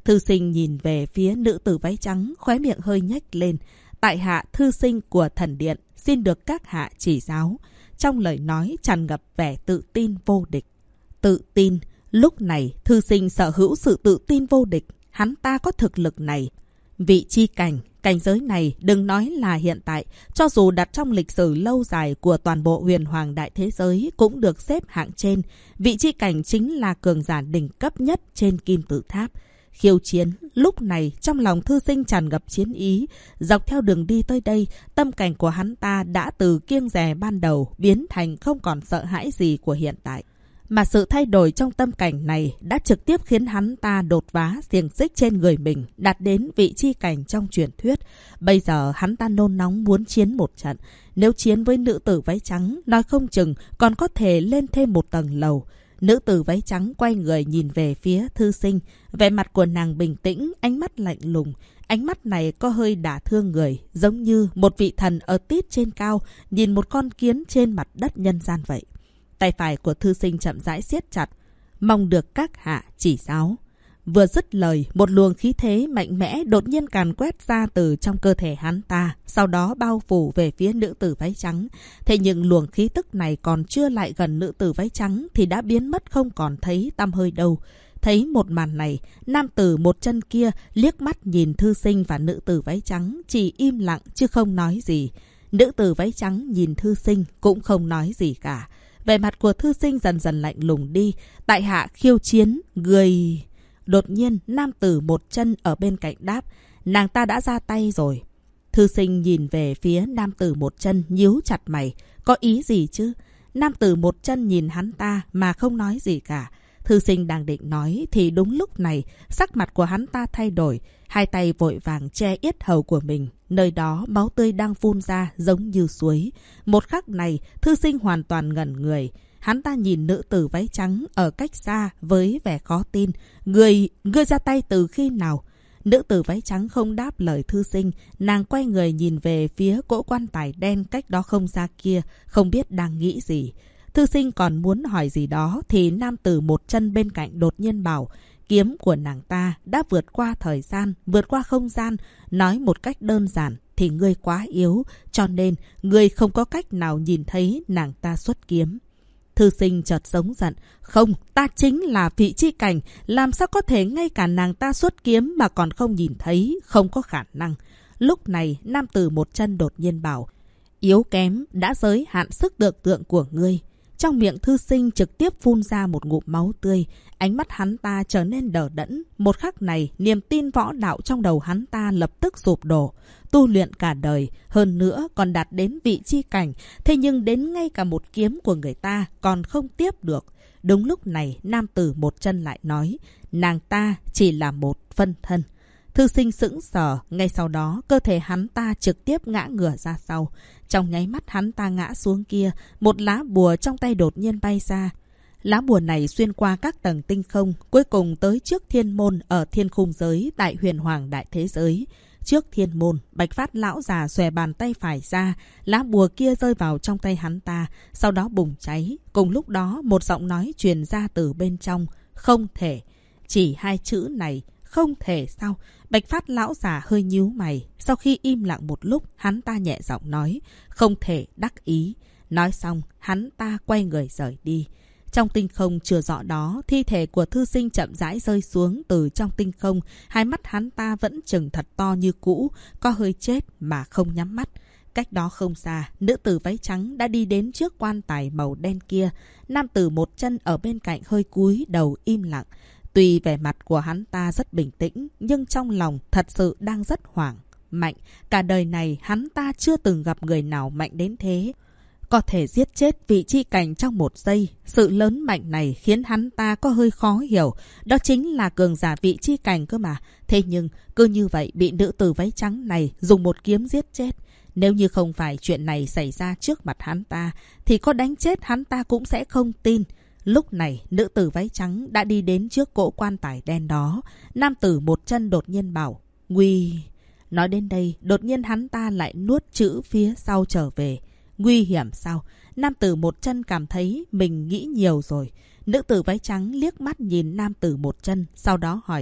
Thư sinh nhìn về phía nữ tử váy trắng, khóe miệng hơi nhếch lên. Tại hạ thư sinh của thần điện, xin được các hạ chỉ giáo. Trong lời nói tràn ngập vẻ tự tin vô địch. Tự tin, lúc này thư sinh sở hữu sự tự tin vô địch. Hắn ta có thực lực này. Vị chi cảnh, cảnh giới này đừng nói là hiện tại, cho dù đặt trong lịch sử lâu dài của toàn bộ huyền hoàng đại thế giới cũng được xếp hạng trên. Vị chi cảnh chính là cường giả đỉnh cấp nhất trên kim tự tháp. Khiêu chiến, lúc này trong lòng thư sinh tràn ngập chiến ý. Dọc theo đường đi tới đây, tâm cảnh của hắn ta đã từ kiêng dè ban đầu biến thành không còn sợ hãi gì của hiện tại. Mà sự thay đổi trong tâm cảnh này đã trực tiếp khiến hắn ta đột phá xiềng xích trên người mình, đạt đến vị chi cảnh trong truyền thuyết. Bây giờ hắn ta nôn nóng muốn chiến một trận. Nếu chiến với nữ tử váy trắng, nói không chừng còn có thể lên thêm một tầng lầu. Nữ tử váy trắng quay người nhìn về phía thư sinh. Vẻ mặt của nàng bình tĩnh, ánh mắt lạnh lùng. Ánh mắt này có hơi đả thương người, giống như một vị thần ở tít trên cao nhìn một con kiến trên mặt đất nhân gian vậy. Tay phải của thư sinh chậm rãi siết chặt, mong được các hạ chỉ giáo. Vừa dứt lời, một luồng khí thế mạnh mẽ đột nhiên càn quét ra từ trong cơ thể hắn ta, sau đó bao phủ về phía nữ tử váy trắng. Thế nhưng luồng khí tức này còn chưa lại gần nữ tử váy trắng thì đã biến mất không còn thấy tăm hơi đâu. Thấy một màn này, nam tử một chân kia liếc mắt nhìn thư sinh và nữ tử váy trắng, chỉ im lặng chứ không nói gì. Nữ tử váy trắng nhìn thư sinh cũng không nói gì cả. Vẻ mặt của thư sinh dần dần lạnh lùng đi. Tại hạ khiêu chiến, người... Đột nhiên, nam tử một chân ở bên cạnh đáp. Nàng ta đã ra tay rồi. Thư sinh nhìn về phía nam tử một chân, nhíu chặt mày. Có ý gì chứ? Nam tử một chân nhìn hắn ta mà không nói gì cả. Thư sinh đang định nói thì đúng lúc này, sắc mặt của hắn ta thay đổi. Hai tay vội vàng che yết hầu của mình. Nơi đó máu tươi đang phun ra giống như suối. Một khắc này, thư sinh hoàn toàn ngẩn người. Hắn ta nhìn nữ tử váy trắng ở cách xa với vẻ khó tin. Ngươi ra tay từ khi nào? Nữ tử váy trắng không đáp lời thư sinh. Nàng quay người nhìn về phía cỗ quan tài đen cách đó không xa kia, không biết đang nghĩ gì. Thư sinh còn muốn hỏi gì đó thì nam tử một chân bên cạnh đột nhiên bảo. Kiếm của nàng ta đã vượt qua thời gian, vượt qua không gian. Nói một cách đơn giản thì ngươi quá yếu, cho nên ngươi không có cách nào nhìn thấy nàng ta xuất kiếm. Thư sinh chợt giống giận. Không, ta chính là vị chi cảnh, làm sao có thể ngay cả nàng ta xuất kiếm mà còn không nhìn thấy, không có khả năng. Lúc này, nam tử một chân đột nhiên bảo. Yếu kém đã giới hạn sức tưởng tượng của ngươi. Trong miệng thư sinh trực tiếp phun ra một ngụm máu tươi. Ánh mắt hắn ta trở nên đờ đẫn. Một khắc này, niềm tin võ đạo trong đầu hắn ta lập tức sụp đổ. Tu luyện cả đời, hơn nữa còn đạt đến vị chi cảnh. Thế nhưng đến ngay cả một kiếm của người ta còn không tiếp được. Đúng lúc này, nam tử một chân lại nói. Nàng ta chỉ là một phân thân. Thư sinh sững sờ, ngay sau đó cơ thể hắn ta trực tiếp ngã ngửa ra sau. Trong nháy mắt hắn ta ngã xuống kia, một lá bùa trong tay đột nhiên bay ra. Lá bùa này xuyên qua các tầng tinh không, cuối cùng tới trước thiên môn ở thiên khung giới tại huyền hoàng đại thế giới. Trước thiên môn, Bạch Phát lão già xòe bàn tay phải ra, lá bùa kia rơi vào trong tay hắn ta, sau đó bùng cháy. Cùng lúc đó, một giọng nói truyền ra từ bên trong. Không thể. Chỉ hai chữ này. Không thể sao? Bạch Phát lão già hơi nhíu mày. Sau khi im lặng một lúc, hắn ta nhẹ giọng nói. Không thể đắc ý. Nói xong, hắn ta quay người rời đi. Trong tinh không chưa rõ đó, thi thể của thư sinh chậm rãi rơi xuống từ trong tinh không. Hai mắt hắn ta vẫn trừng thật to như cũ, có hơi chết mà không nhắm mắt. Cách đó không xa, nữ tử váy trắng đã đi đến trước quan tài màu đen kia. Nam tử một chân ở bên cạnh hơi cúi đầu im lặng. Tuy vẻ mặt của hắn ta rất bình tĩnh, nhưng trong lòng thật sự đang rất hoảng, mạnh. Cả đời này hắn ta chưa từng gặp người nào mạnh đến thế. Có thể giết chết vị chi cảnh trong một giây. Sự lớn mạnh này khiến hắn ta có hơi khó hiểu. Đó chính là cường giả vị chi cảnh cơ mà. Thế nhưng cứ như vậy bị nữ tử váy trắng này dùng một kiếm giết chết. Nếu như không phải chuyện này xảy ra trước mặt hắn ta, thì có đánh chết hắn ta cũng sẽ không tin. Lúc này, nữ tử váy trắng đã đi đến trước cỗ quan tài đen đó. Nam tử một chân đột nhiên bảo. Nguy... Nói đến đây, đột nhiên hắn ta lại nuốt chữ phía sau trở về. Nguy hiểm sao? Nam tử một chân cảm thấy mình nghĩ nhiều rồi. Nữ tử váy trắng liếc mắt nhìn nam tử một chân, sau đó hỏi.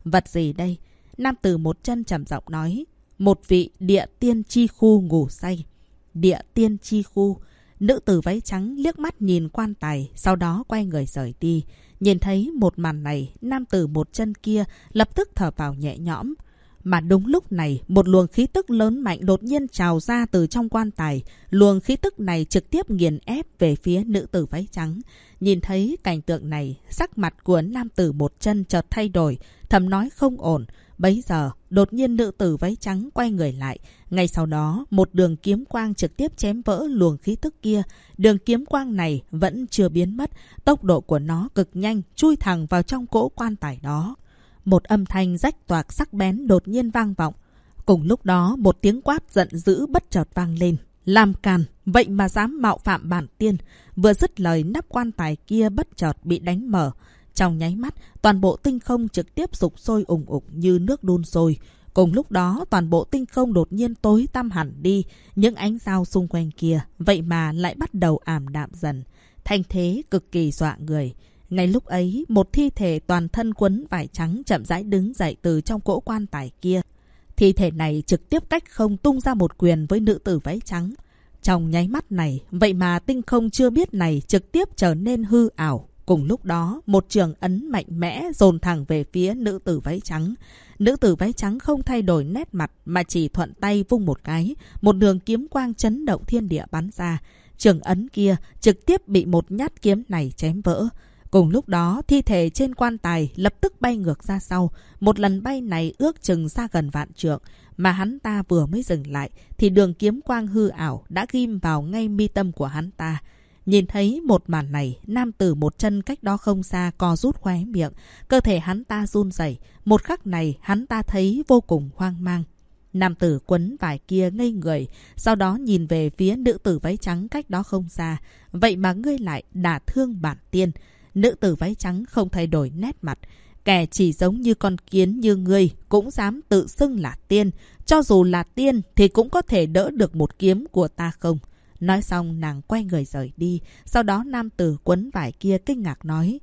Vật gì đây? Nam tử một chân trầm giọng nói. Một vị địa tiên chi khu ngủ say. Địa tiên chi khu. Nữ tử váy trắng liếc mắt nhìn quan tài, sau đó quay người rời đi. Nhìn thấy một màn này, nam tử một chân kia lập tức thở vào nhẹ nhõm. Mà đúng lúc này, một luồng khí tức lớn mạnh đột nhiên trào ra từ trong quan tài. Luồng khí tức này trực tiếp nghiền ép về phía nữ tử váy trắng. Nhìn thấy cảnh tượng này, sắc mặt của nam tử một chân chợt thay đổi, thầm nói không ổn. Bấy giờ, đột nhiên nữ tử váy trắng quay người lại. Ngay sau đó, một đường kiếm quang trực tiếp chém vỡ luồng khí tức kia. Đường kiếm quang này vẫn chưa biến mất. Tốc độ của nó cực nhanh, chui thẳng vào trong cỗ quan tài đó. Một âm thanh rách toạc sắc bén đột nhiên vang vọng. Cùng lúc đó, một tiếng quát giận dữ bất chợt vang lên. Làm càn, vậy mà dám mạo phạm bản tiên. Vừa dứt lời, nắp quan tài kia bất chợt bị đánh mở. Trong nháy mắt, toàn bộ tinh không trực tiếp sục sôi ủng ục như nước đun sôi. Cùng lúc đó, toàn bộ tinh không đột nhiên tối tăm hẳn đi. Những ánh sao xung quanh kia, vậy mà lại bắt đầu ảm đạm dần. Thanh thế cực kỳ dọa người. Ngay lúc ấy, một thi thể toàn thân quấn vải trắng chậm rãi đứng dậy từ trong cỗ quan tài kia. Thi thể này trực tiếp cách không tung ra một quyền với nữ tử váy trắng. Trong nháy mắt này, vậy mà tinh không chưa biết này trực tiếp trở nên hư ảo. Cùng lúc đó, một trường ấn mạnh mẽ dồn thẳng về phía nữ tử váy trắng. Nữ tử váy trắng không thay đổi nét mặt mà chỉ thuận tay vung một cái. Một đường kiếm quang chấn động thiên địa bắn ra. Trường ấn kia trực tiếp bị một nhát kiếm này chém vỡ. Cùng lúc đó, thi thể trên quan tài lập tức bay ngược ra sau. Một lần bay này ước chừng xa gần vạn trượng. Mà hắn ta vừa mới dừng lại, thì đường kiếm quang hư ảo đã ghim vào ngay mi tâm của hắn ta. Nhìn thấy một màn này, nam tử một chân cách đó không xa co rút khóe miệng. Cơ thể hắn ta run rẩy. Một khắc này, hắn ta thấy vô cùng hoang mang. Nam tử quấn vải kia ngây người, sau đó nhìn về phía nữ tử váy trắng cách đó không xa. Vậy mà ngươi lại đả thương bản tiên. Nữ tử váy trắng không thay đổi nét mặt. Kẻ chỉ giống như con kiến như ngươi cũng dám tự xưng là tiên. Cho dù là tiên thì cũng có thể đỡ được một kiếm của ta không? Nói xong nàng quay người rời đi. Sau đó nam tử quấn vải kia kinh ngạc nói.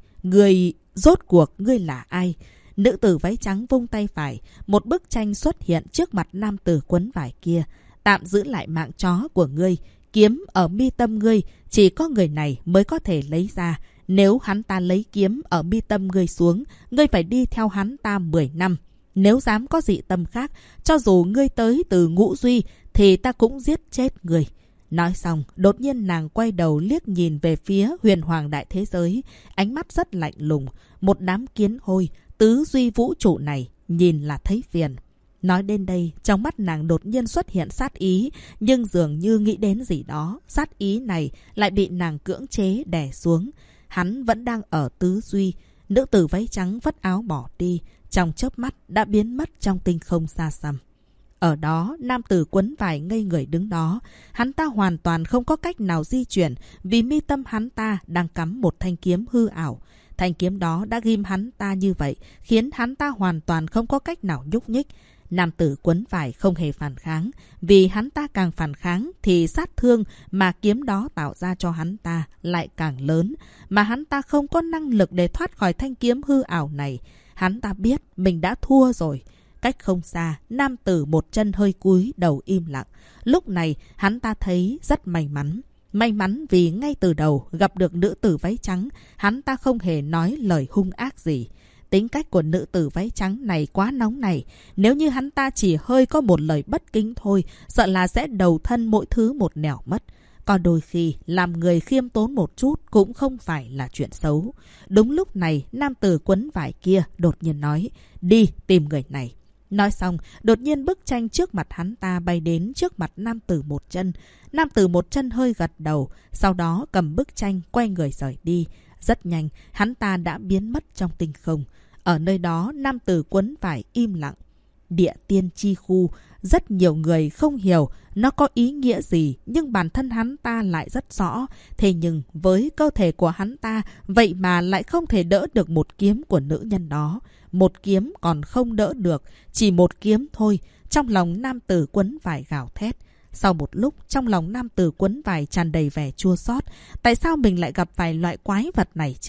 Rốt cuộc ngươi là ai? Nữ tử váy trắng vung tay phải. Một bức tranh xuất hiện trước mặt nam tử quấn vải kia. Tạm giữ lại mạng chó của ngươi. Kiếm ở mi tâm ngươi, chỉ có người này mới có thể lấy ra. Nếu hắn ta lấy kiếm ở mi tâm ngươi xuống, ngươi phải đi theo hắn ta 10 năm. Nếu dám có dị tâm khác, cho dù ngươi tới từ Ngũ Duy, thì ta cũng giết chết ngươi. Nói xong, đột nhiên nàng quay đầu liếc nhìn về phía huyền hoàng đại thế giới. Ánh mắt rất lạnh lùng. Một đám kiến hôi, tứ duy vũ trụ này, nhìn là thấy phiền. Nói đến đây, trong mắt nàng đột nhiên xuất hiện sát ý, nhưng dường như nghĩ đến gì đó. Sát ý này lại bị nàng cưỡng chế đè xuống. Hắn vẫn đang ở tứ duy. Nữ tử váy trắng vất áo bỏ đi, trong chớp mắt đã biến mất trong tinh không xa xăm. Ở đó, nam tử quấn vải ngây người đứng đó. Hắn ta hoàn toàn không có cách nào di chuyển, vì mi tâm hắn ta đang cắm một thanh kiếm hư ảo. Thanh kiếm đó đã ghim hắn ta như vậy, khiến hắn ta hoàn toàn không có cách nào nhúc nhích. Nam tử quấn vải không hề phản kháng, vì hắn ta càng phản kháng thì sát thương mà kiếm đó tạo ra cho hắn ta lại càng lớn. Mà hắn ta không có năng lực để thoát khỏi thanh kiếm hư ảo này. Hắn ta biết mình đã thua rồi. Cách không xa, nam tử một chân hơi cúi đầu im lặng. Lúc này hắn ta thấy rất may mắn. May mắn vì ngay từ đầu gặp được nữ tử váy trắng, hắn ta không hề nói lời hung ác gì. Tính cách của nữ tử váy trắng này quá nóng này. Nếu như hắn ta chỉ hơi có một lời bất kính thôi, sợ là sẽ đầu thân mỗi thứ một nẻo mất. Còn đôi khi, làm người khiêm tốn một chút cũng không phải là chuyện xấu. Đúng lúc này, nam tử quấn vải kia đột nhiên nói, đi tìm người này. Nói xong, đột nhiên bức tranh trước mặt hắn ta bay đến trước mặt nam tử một chân. Nam tử một chân hơi gật đầu, sau đó cầm bức tranh quay người rời đi. Rất nhanh, hắn ta đã biến mất trong tinh không. Ở nơi đó, nam tử quấn vải im lặng. Địa tiên chi khu, rất nhiều người không hiểu nó có ý nghĩa gì, nhưng bản thân hắn ta lại rất rõ. Thế nhưng với cơ thể của hắn ta, vậy mà lại không thể đỡ được một kiếm của nữ nhân đó. Một kiếm còn không đỡ được, chỉ một kiếm thôi. Trong lòng nam tử quấn vải gào thét. Sau một lúc, trong lòng nam tử quấn vải tràn đầy vẻ chua xót. Tại sao mình lại gặp phải loại quái vật này chứ?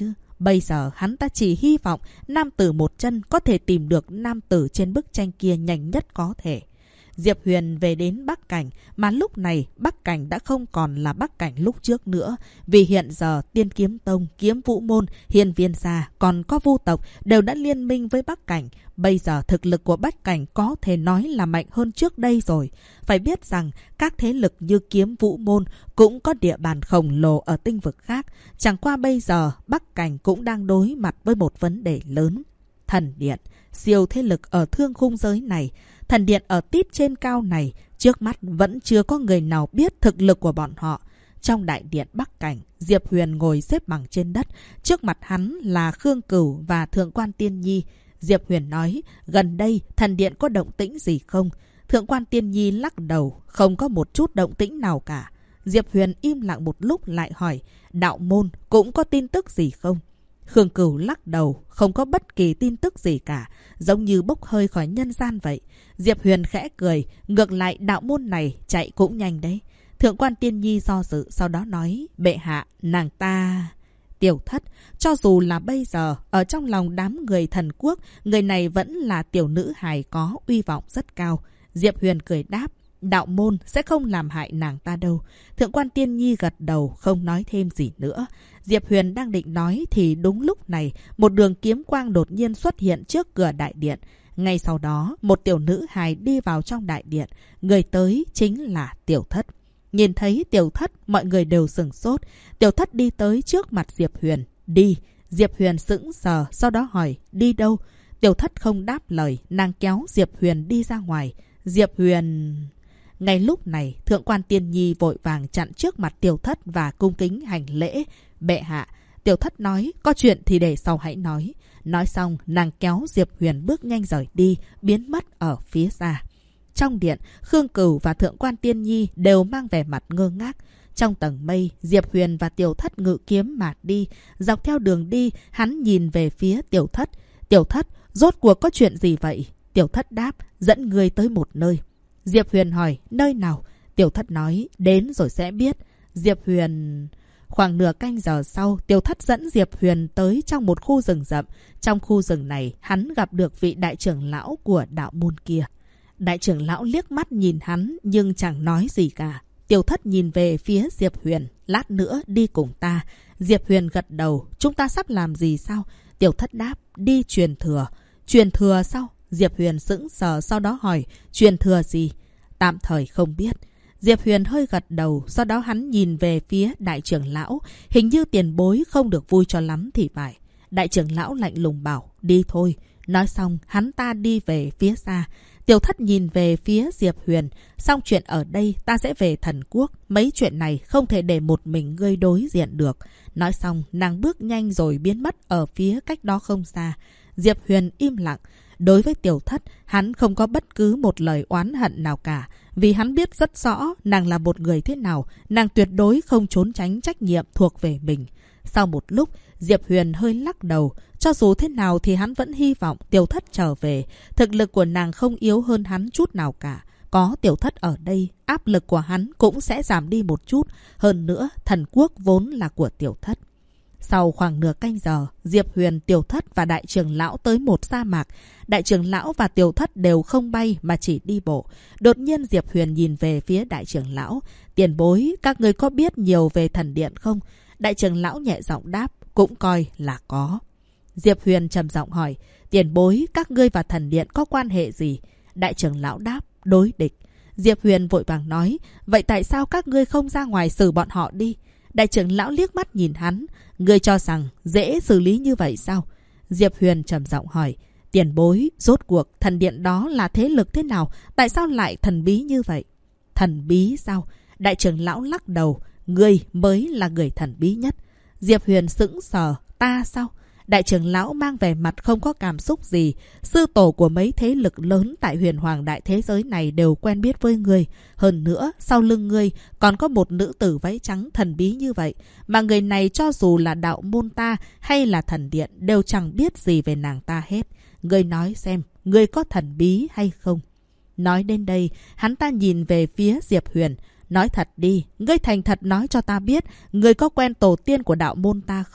Bây giờ hắn ta chỉ hy vọng nam tử một chân có thể tìm được nam tử trên bức tranh kia nhanh nhất có thể. Diệp Huyền về đến Bắc Cảnh, mà lúc này Bắc Cảnh đã không còn là Bắc Cảnh lúc trước nữa. Vì hiện giờ Tiên Kiếm Tông, Kiếm Vũ Môn, Hiên Viên Gia, còn có Vu tộc đều đã liên minh với Bắc Cảnh. Bây giờ thực lực của Bắc Cảnh có thể nói là mạnh hơn trước đây rồi. Phải biết rằng các thế lực như Kiếm Vũ Môn cũng có địa bàn khổng lồ ở tinh vực khác. Chẳng qua bây giờ Bắc Cảnh cũng đang đối mặt với một vấn đề lớn. Thần Điện, siêu thế lực ở thương khung giới này. Thần Điện ở tít trên cao này, trước mắt vẫn chưa có người nào biết thực lực của bọn họ. Trong đại điện Bắc Cảnh, Diệp Huyền ngồi xếp bằng trên đất. Trước mặt hắn là Khương Cửu và Thượng quan Tiên Nhi. Diệp Huyền nói, gần đây thần điện có động tĩnh gì không? Thượng quan Tiên Nhi lắc đầu, không có một chút động tĩnh nào cả. Diệp Huyền im lặng một lúc lại hỏi, đạo môn cũng có tin tức gì không? Khương Cửu lắc đầu, không có bất kỳ tin tức gì cả, giống như bốc hơi khỏi nhân gian vậy. Diệp Huyền khẽ cười, ngược lại đạo môn này chạy cũng nhanh đấy. Thượng quan Tiên Nhi do dự, sau đó nói, bệ hạ, nàng ta... Tiểu Thất, cho dù là bây giờ, ở trong lòng đám người thần quốc, người này vẫn là tiểu nữ hài có uy vọng rất cao. Diệp Huyền cười đáp, đạo môn sẽ không làm hại nàng ta đâu. Thượng quan Tiên Nhi gật đầu, không nói thêm gì nữa. Diệp Huyền đang định nói thì đúng lúc này, một đường kiếm quang đột nhiên xuất hiện trước cửa đại điện. Ngay sau đó, một tiểu nữ hài đi vào trong đại điện. Người tới chính là Tiểu Thất. Nhìn thấy Tiểu Thất, mọi người đều sửng sốt. Tiểu Thất đi tới trước mặt Diệp Huyền. Đi. Diệp Huyền sững sờ, sau đó hỏi, đi đâu? Tiểu Thất không đáp lời, nàng kéo Diệp Huyền đi ra ngoài. Diệp Huyền... Ngay lúc này, Thượng quan Tiên Nhi vội vàng chặn trước mặt Tiểu Thất và cung kính hành lễ. Bệ hạ, Tiểu Thất nói, có chuyện thì để sau hãy nói. Nói xong, nàng kéo Diệp Huyền bước nhanh rời đi, biến mất ở phía xa. Trong điện, Khương Cửu và Thượng quan Tiên Nhi đều mang vẻ mặt ngơ ngác. Trong tầng mây, Diệp Huyền và Tiểu Thất ngự kiếm mạt đi. Dọc theo đường đi, hắn nhìn về phía Tiểu Thất. Tiểu Thất, rốt cuộc có chuyện gì vậy? Tiểu Thất đáp, dẫn người tới một nơi. Diệp Huyền hỏi, nơi nào? Tiểu Thất nói, đến rồi sẽ biết. Diệp Huyền... Khoảng nửa canh giờ sau, Tiểu Thất dẫn Diệp Huyền tới trong một khu rừng rậm. Trong khu rừng này, hắn gặp được vị đại trưởng lão của đạo môn kia. Đại trưởng lão liếc mắt nhìn hắn nhưng chẳng nói gì cả. Tiểu Thất nhìn về phía Diệp Huyền, lát nữa đi cùng ta. Diệp Huyền gật đầu, chúng ta sắp làm gì sao? Tiểu Thất đáp, đi truyền thừa. Truyền thừa sao? Diệp Huyền sững sờ, sau đó hỏi, truyền thừa gì? Tạm thời không biết. Diệp Huyền hơi gật đầu, sau đó hắn nhìn về phía đại trưởng lão. Hình như tiền bối không được vui cho lắm thì phải. Đại trưởng lão lạnh lùng bảo, đi thôi. Nói xong, hắn ta đi về phía xa. Tiểu Thất nhìn về phía Diệp Huyền. Xong chuyện ở đây, ta sẽ về thần quốc. Mấy chuyện này không thể để một mình ngươi đối diện được. Nói xong, nàng bước nhanh rồi biến mất ở phía cách đó không xa. Diệp Huyền im lặng. Đối với Tiểu Thất, hắn không có bất cứ một lời oán hận nào cả. Vì hắn biết rất rõ nàng là một người thế nào. Nàng tuyệt đối không trốn tránh trách nhiệm thuộc về mình. Sau một lúc, Diệp Huyền hơi lắc đầu. Cho dù thế nào thì hắn vẫn hy vọng Tiểu Thất trở về. Thực lực của nàng không yếu hơn hắn chút nào cả. Có Tiểu Thất ở đây, áp lực của hắn cũng sẽ giảm đi một chút. Hơn nữa, thần quốc vốn là của Tiểu Thất. Sau khoảng nửa canh giờ, Diệp Huyền, Tiểu Thất và đại trưởng lão tới một sa mạc. Đại trưởng lão và Tiểu Thất đều không bay mà chỉ đi bộ. Đột nhiên Diệp Huyền nhìn về phía đại trưởng lão. Tiền bối, các người có biết nhiều về thần điện không? Đại trưởng lão nhẹ giọng đáp, cũng coi là có. Diệp Huyền trầm giọng hỏi, tiền bối, các ngươi và thần điện có quan hệ gì? Đại trưởng lão đáp, đối địch. Diệp Huyền vội vàng nói, vậy tại sao các ngươi không ra ngoài xử bọn họ đi? Đại trưởng lão liếc mắt nhìn hắn, ngươi cho rằng dễ xử lý như vậy sao? Diệp Huyền trầm giọng hỏi, tiền bối, rốt cuộc thần điện đó là thế lực thế nào? Tại sao lại thần bí như vậy? Thần bí sao? Đại trưởng lão lắc đầu, ngươi mới là người thần bí nhất. Diệp Huyền sững sờ, ta sao? Đại trưởng lão mang vẻ mặt không có cảm xúc gì. Sư tổ của mấy thế lực lớn tại huyền hoàng đại thế giới này đều quen biết với ngươi. Hơn nữa, sau lưng ngươi còn có một nữ tử váy trắng thần bí như vậy. Mà người này cho dù là đạo môn ta hay là thần điện đều chẳng biết gì về nàng ta hết. Ngươi nói xem, ngươi có thần bí hay không? Nói đến đây, hắn ta nhìn về phía Diệp Huyền. Nói thật đi, ngươi thành thật nói cho ta biết, ngươi có quen tổ tiên của đạo môn ta không?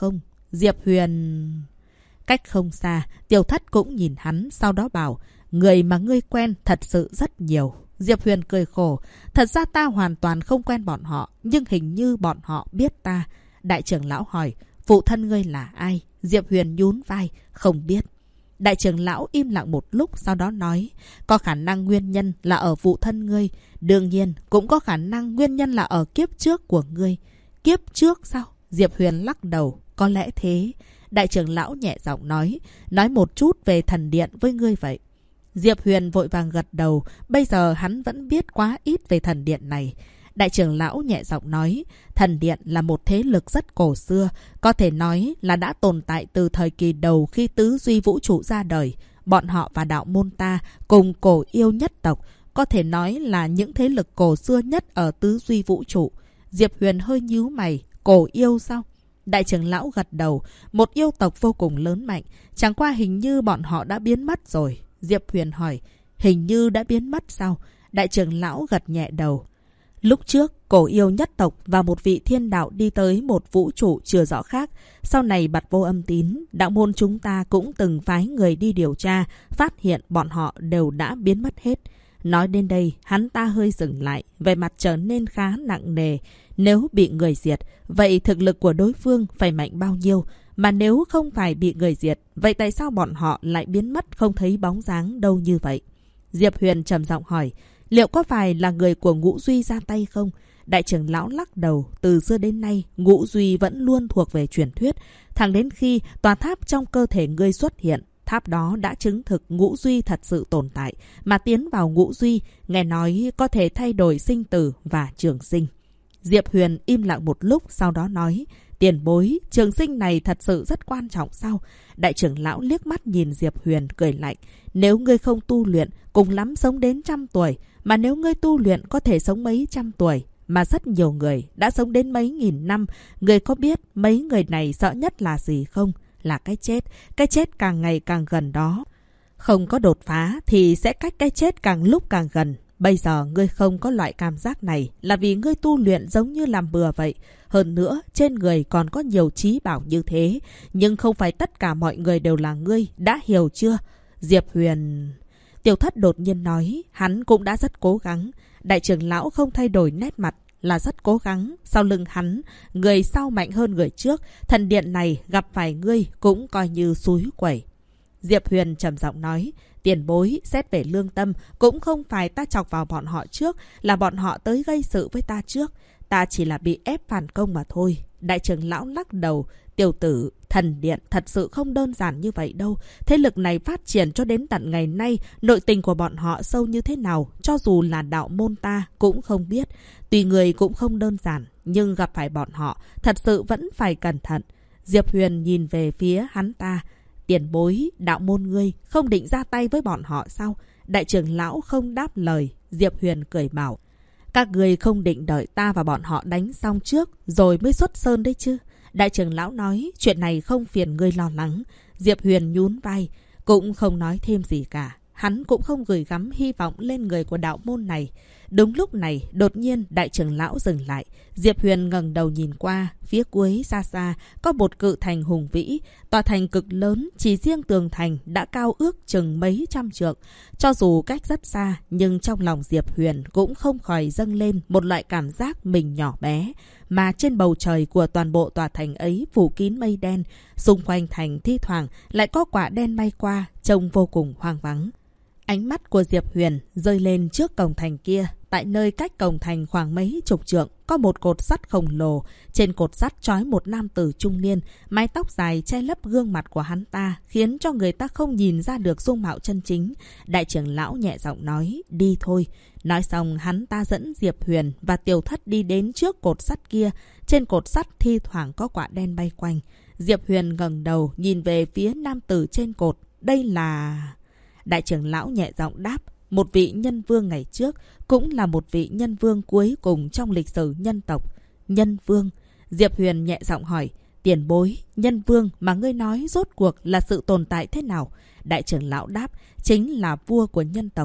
Diệp Huyền... Cách không xa, Tiểu Thất cũng nhìn hắn, sau đó bảo, người mà ngươi quen thật sự rất nhiều. Diệp Huyền cười khổ, thật ra ta hoàn toàn không quen bọn họ, nhưng hình như bọn họ biết ta. Đại trưởng lão hỏi, phụ thân ngươi là ai? Diệp Huyền nhún vai, không biết. Đại trưởng lão im lặng một lúc, sau đó nói, có khả năng nguyên nhân là ở phụ thân ngươi. Đương nhiên, cũng có khả năng nguyên nhân là ở kiếp trước của ngươi. Kiếp trước sao? Diệp Huyền lắc đầu, có lẽ thế. Đại trưởng lão nhẹ giọng nói một chút về thần điện với ngươi vậy. Diệp Huyền vội vàng gật đầu, bây giờ hắn vẫn biết quá ít về thần điện này. Đại trưởng lão nhẹ giọng nói, thần điện là một thế lực rất cổ xưa, có thể nói là đã tồn tại từ thời kỳ đầu khi tứ duy vũ trụ ra đời. Bọn họ và đạo môn ta cùng cổ yêu nhất tộc, có thể nói là những thế lực cổ xưa nhất ở tứ duy vũ trụ. Diệp Huyền hơi nhíu mày, cổ yêu sao? Đại trưởng lão gật đầu, một yêu tộc vô cùng lớn mạnh, chẳng qua hình như bọn họ đã biến mất rồi. Diệp Huyền hỏi, hình như đã biến mất sao? Đại trưởng lão gật nhẹ đầu. Lúc trước, cổ yêu nhất tộc và một vị thiên đạo đi tới một vũ trụ chưa rõ khác. Sau này bặt vô âm tín, đạo môn chúng ta cũng từng phái người đi điều tra, phát hiện bọn họ đều đã biến mất hết. Nói đến đây, hắn ta hơi dừng lại, vẻ mặt trở nên khá nặng nề. Nếu bị người diệt, vậy thực lực của đối phương phải mạnh bao nhiêu? Mà nếu không phải bị người diệt, vậy tại sao bọn họ lại biến mất không thấy bóng dáng đâu như vậy? Diệp Huyền trầm giọng hỏi, liệu có phải là người của Ngũ Duy ra tay không? Đại trưởng lão lắc đầu, từ xưa đến nay, Ngũ Duy vẫn luôn thuộc về truyền thuyết. Thẳng đến khi tòa tháp trong cơ thể ngươi xuất hiện, tháp đó đã chứng thực Ngũ Duy thật sự tồn tại, mà tiến vào Ngũ Duy, nghe nói có thể thay đổi sinh tử và trường sinh. Diệp Huyền im lặng một lúc, sau đó nói, tiền bối, trường sinh này thật sự rất quan trọng sao? Đại trưởng lão liếc mắt nhìn Diệp Huyền, cười lạnh. Nếu ngươi không tu luyện, cùng lắm sống đến 100 tuổi. Mà nếu ngươi tu luyện có thể sống mấy trăm tuổi. Mà rất nhiều người đã sống đến mấy nghìn năm. Ngươi có biết mấy người này sợ nhất là gì không? Là cái chết. Cái chết càng ngày càng gần đó. Không có đột phá thì sẽ cách cái chết càng lúc càng gần. Bây giờ ngươi không có loại cảm giác này là vì ngươi tu luyện giống như làm bừa vậy. Hơn nữa, trên người còn có nhiều trí bảo như thế. Nhưng không phải tất cả mọi người đều là ngươi, đã hiểu chưa? Diệp Huyền... Tiểu Thất đột nhiên nói, hắn cũng đã rất cố gắng. Đại trưởng lão không thay đổi nét mặt, là rất cố gắng. Sau lưng hắn, người sau mạnh hơn người trước. Thần điện này gặp phải ngươi cũng coi như xúi quẩy. Diệp Huyền trầm giọng nói, tiền bối, xét về lương tâm, cũng không phải ta chọc vào bọn họ trước, là bọn họ tới gây sự với ta trước. Ta chỉ là bị ép phản công mà thôi. Đại trưởng lão lắc đầu, tiểu tử, thần điện thật sự không đơn giản như vậy đâu. Thế lực này phát triển cho đến tận ngày nay, nội tình của bọn họ sâu như thế nào, cho dù là đạo môn ta cũng không biết. Tùy người cũng không đơn giản, nhưng gặp phải bọn họ, thật sự vẫn phải cẩn thận. Diệp Huyền nhìn về phía hắn ta. Tiền bối, đạo môn ngươi không định ra tay với bọn họ sao? Đại trưởng lão không đáp lời. Diệp Huyền cười bảo, các người không định đợi ta và bọn họ đánh xong trước rồi mới xuất sơn đấy chứ? Đại trưởng lão nói, chuyện này không phiền ngươi lo lắng. Diệp Huyền nhún vai, cũng không nói thêm gì cả. Hắn cũng không gửi gắm hy vọng lên người của đạo môn này. Đúng lúc này, đột nhiên đại trưởng lão dừng lại. Diệp Huyền ngẩng đầu nhìn qua, phía cuối xa xa có một cự thành hùng vĩ. Tòa thành cực lớn, chỉ riêng tường thành đã cao ước chừng mấy trăm trượng. Cho dù cách rất xa, nhưng trong lòng Diệp Huyền cũng không khỏi dâng lên một loại cảm giác mình nhỏ bé. Mà trên bầu trời của toàn bộ tòa thành ấy phủ kín mây đen, xung quanh thành thi thoảng lại có quả đen bay qua, trông vô cùng hoang vắng. Ánh mắt của Diệp Huyền rơi lên trước cổng thành kia. Tại nơi cách cổng thành khoảng mấy chục trượng, có một cột sắt khổng lồ. Trên cột sắt trói một nam tử trung niên, mái tóc dài che lấp gương mặt của hắn ta, khiến cho người ta không nhìn ra được dung mạo chân chính. Đại trưởng lão nhẹ giọng nói, đi thôi. Nói xong, hắn ta dẫn Diệp Huyền và Tiểu Thất đi đến trước cột sắt kia. Trên cột sắt thi thoảng có quả đen bay quanh. Diệp Huyền ngẩng đầu nhìn về phía nam tử trên cột. Đây là... Đại trưởng lão nhẹ giọng đáp, một vị nhân vương ngày trước, cũng là một vị nhân vương cuối cùng trong lịch sử nhân tộc. Nhân vương? Diệp Huyền nhẹ giọng hỏi, tiền bối, nhân vương mà ngươi nói rốt cuộc là sự tồn tại thế nào? Đại trưởng lão đáp, chính là vua của nhân tộc.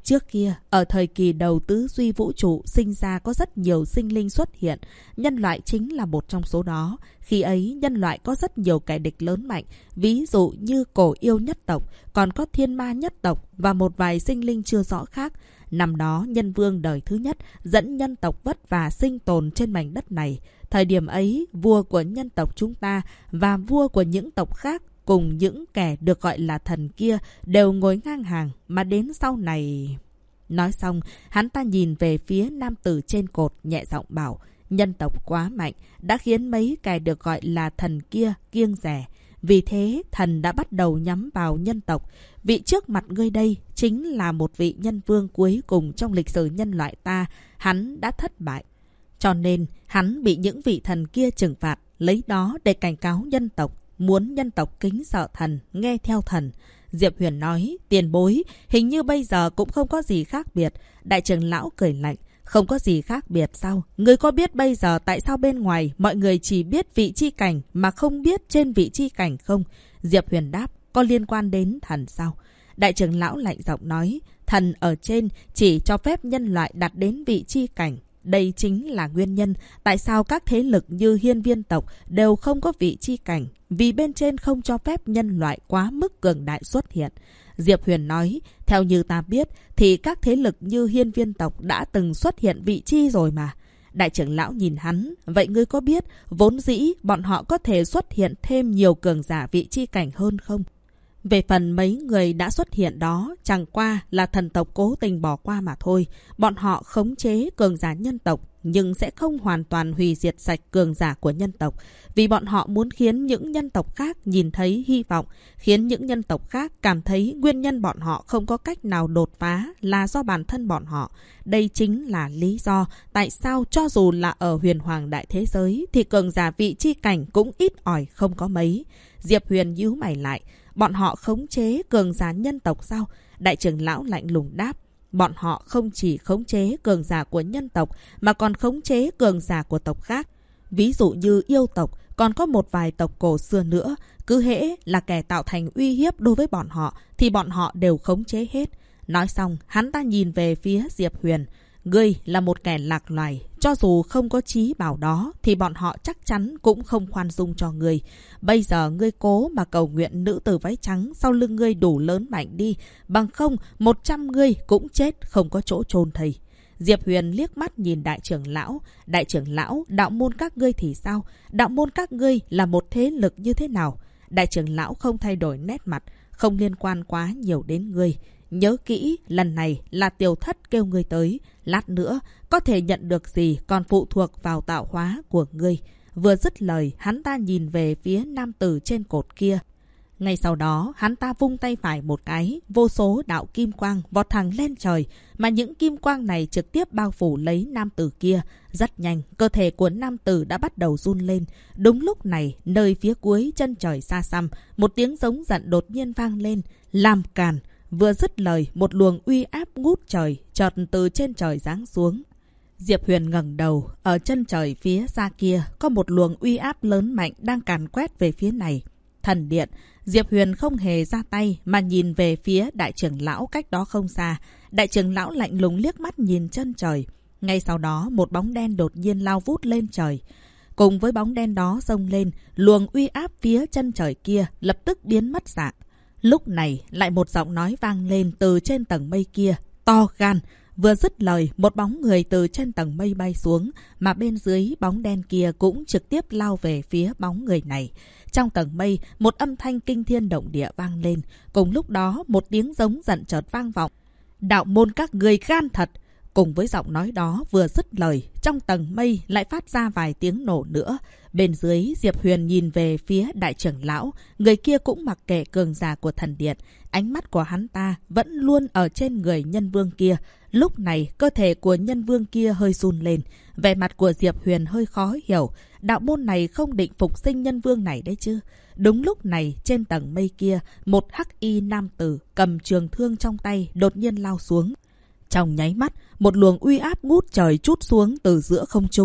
Trước kia, ở thời kỳ đầu tứ duy vũ trụ sinh ra có rất nhiều sinh linh xuất hiện. Nhân loại chính là một trong số đó. Khi ấy, nhân loại có rất nhiều kẻ địch lớn mạnh. Ví dụ như cổ yêu nhất tộc, còn có thiên ma nhất tộc và một vài sinh linh chưa rõ khác. Năm đó, nhân vương đời thứ nhất dẫn nhân tộc vất vả sinh tồn trên mảnh đất này. Thời điểm ấy, vua của nhân tộc chúng ta và vua của những tộc khác cùng những kẻ được gọi là thần kia đều ngồi ngang hàng, mà đến sau này... Nói xong, hắn ta nhìn về phía nam tử trên cột, nhẹ giọng bảo, nhân tộc quá mạnh, đã khiến mấy kẻ được gọi là thần kia kiêng dè. Vì thế, thần đã bắt đầu nhắm vào nhân tộc. Vị trước mặt ngươi đây chính là một vị nhân vương cuối cùng trong lịch sử nhân loại ta. Hắn đã thất bại. Cho nên, hắn bị những vị thần kia trừng phạt, lấy đó để cảnh cáo nhân tộc. Muốn nhân tộc kính sợ thần, nghe theo thần. Diệp Huyền nói, tiền bối, hình như bây giờ cũng không có gì khác biệt. Đại trưởng lão cười lạnh, không có gì khác biệt sao? Ngươi có biết bây giờ tại sao bên ngoài mọi người chỉ biết vị chi cảnh mà không biết trên vị chi cảnh không? Diệp Huyền đáp, có liên quan đến thần sao? Đại trưởng lão lạnh giọng nói, thần ở trên chỉ cho phép nhân loại đạt đến vị chi cảnh. Đây chính là nguyên nhân tại sao các thế lực như Hiên Viên tộc đều không có vị chi cảnh, vì bên trên không cho phép nhân loại quá mức cường đại xuất hiện. Diệp Huyền nói, theo như ta biết thì các thế lực như Hiên Viên tộc đã từng xuất hiện vị chi rồi mà. Đại trưởng lão nhìn hắn, vậy ngươi có biết vốn dĩ bọn họ có thể xuất hiện thêm nhiều cường giả vị chi cảnh hơn không? Về phần mấy người đã xuất hiện đó, chẳng qua là thần tộc cố tình bỏ qua mà thôi. Bọn họ khống chế cường giả nhân tộc, nhưng sẽ không hoàn toàn hủy diệt sạch cường giả của nhân tộc. Vì bọn họ muốn khiến những nhân tộc khác nhìn thấy hy vọng, khiến những nhân tộc khác cảm thấy nguyên nhân bọn họ không có cách nào đột phá là do bản thân bọn họ. Đây chính là lý do tại sao cho dù là ở huyền hoàng đại thế giới thì cường giả vị chi cảnh cũng ít ỏi không có mấy. Diệp Huyền nhíu mày lại. Bọn họ khống chế cường giả nhân tộc sao? Đại trưởng lão lạnh lùng đáp. Bọn họ không chỉ khống chế cường giả của nhân tộc mà còn khống chế cường giả của tộc khác. Ví dụ như yêu tộc, còn có một vài tộc cổ xưa nữa. Cứ hễ là kẻ tạo thành uy hiếp đối với bọn họ thì bọn họ đều khống chế hết. Nói xong, hắn ta nhìn về phía Diệp Huyền. Ngươi là một kẻ lạc loài. Cho dù không có trí bảo đó thì bọn họ chắc chắn cũng không khoan dung cho ngươi. Bây giờ ngươi cố mà cầu nguyện nữ tử váy trắng sau lưng ngươi đủ lớn mạnh đi. Bằng không 100 ngươi cũng chết không có chỗ chôn thây. Diệp Huyền liếc mắt nhìn đại trưởng lão. Đại trưởng lão, đạo môn các ngươi thì sao? Đạo môn các ngươi là một thế lực như thế nào? Đại trưởng lão không thay đổi nét mặt, không liên quan quá nhiều đến ngươi. Nhớ kỹ, lần này là Tiểu Thất kêu ngươi tới. Lát nữa, có thể nhận được gì còn phụ thuộc vào tạo hóa của ngươi. Vừa dứt lời, hắn ta nhìn về phía nam tử trên cột kia. Ngay sau đó, hắn ta vung tay phải một cái, vô số đạo kim quang vọt thẳng lên trời, mà những kim quang này trực tiếp bao phủ lấy nam tử kia. Rất nhanh, cơ thể của nam tử đã bắt đầu run lên. Đúng lúc này, nơi phía cuối chân trời xa xăm, một tiếng giống giận đột nhiên vang lên. Làm càn! Vừa dứt lời, một luồng uy áp ngút trời chợt từ trên trời giáng xuống. Diệp Huyền ngẩng đầu, ở chân trời phía xa kia có một luồng uy áp lớn mạnh đang càn quét về phía này. Thần điện. Diệp Huyền không hề ra tay mà nhìn về phía đại trưởng lão cách đó không xa. Đại trưởng lão lạnh lùng liếc mắt nhìn chân trời. Ngay sau đó, một bóng đen đột nhiên lao vút lên trời. Cùng với bóng đen đó xông lên, luồng uy áp phía chân trời kia lập tức biến mất dạng. Lúc này, lại một giọng nói vang lên từ trên tầng mây kia, to gan. Vừa dứt lời, một bóng người từ trên tầng mây bay xuống, mà bên dưới bóng đen kia cũng trực tiếp lao về phía bóng người này. Trong tầng mây, một âm thanh kinh thiên động địa vang lên. Cùng lúc đó, một tiếng giống giận chợt vang vọng. Đạo môn các người gan thật! Cùng với giọng nói đó vừa dứt lời, trong tầng mây lại phát ra vài tiếng nổ nữa. Bên dưới, Diệp Huyền nhìn về phía đại trưởng lão, người kia cũng mặc kệ cường giả của thần điện. Ánh mắt của hắn ta vẫn luôn ở trên người nhân vương kia. Lúc này, cơ thể của nhân vương kia hơi run lên. Vẻ mặt của Diệp Huyền hơi khó hiểu. Đạo môn này không định phục sinh nhân vương này đấy chứ. Đúng lúc này, trên tầng mây kia, một hắc y nam tử cầm trường thương trong tay đột nhiên lao xuống. Trong nháy mắt, một luồng uy áp ngút trời trút xuống từ giữa không trung.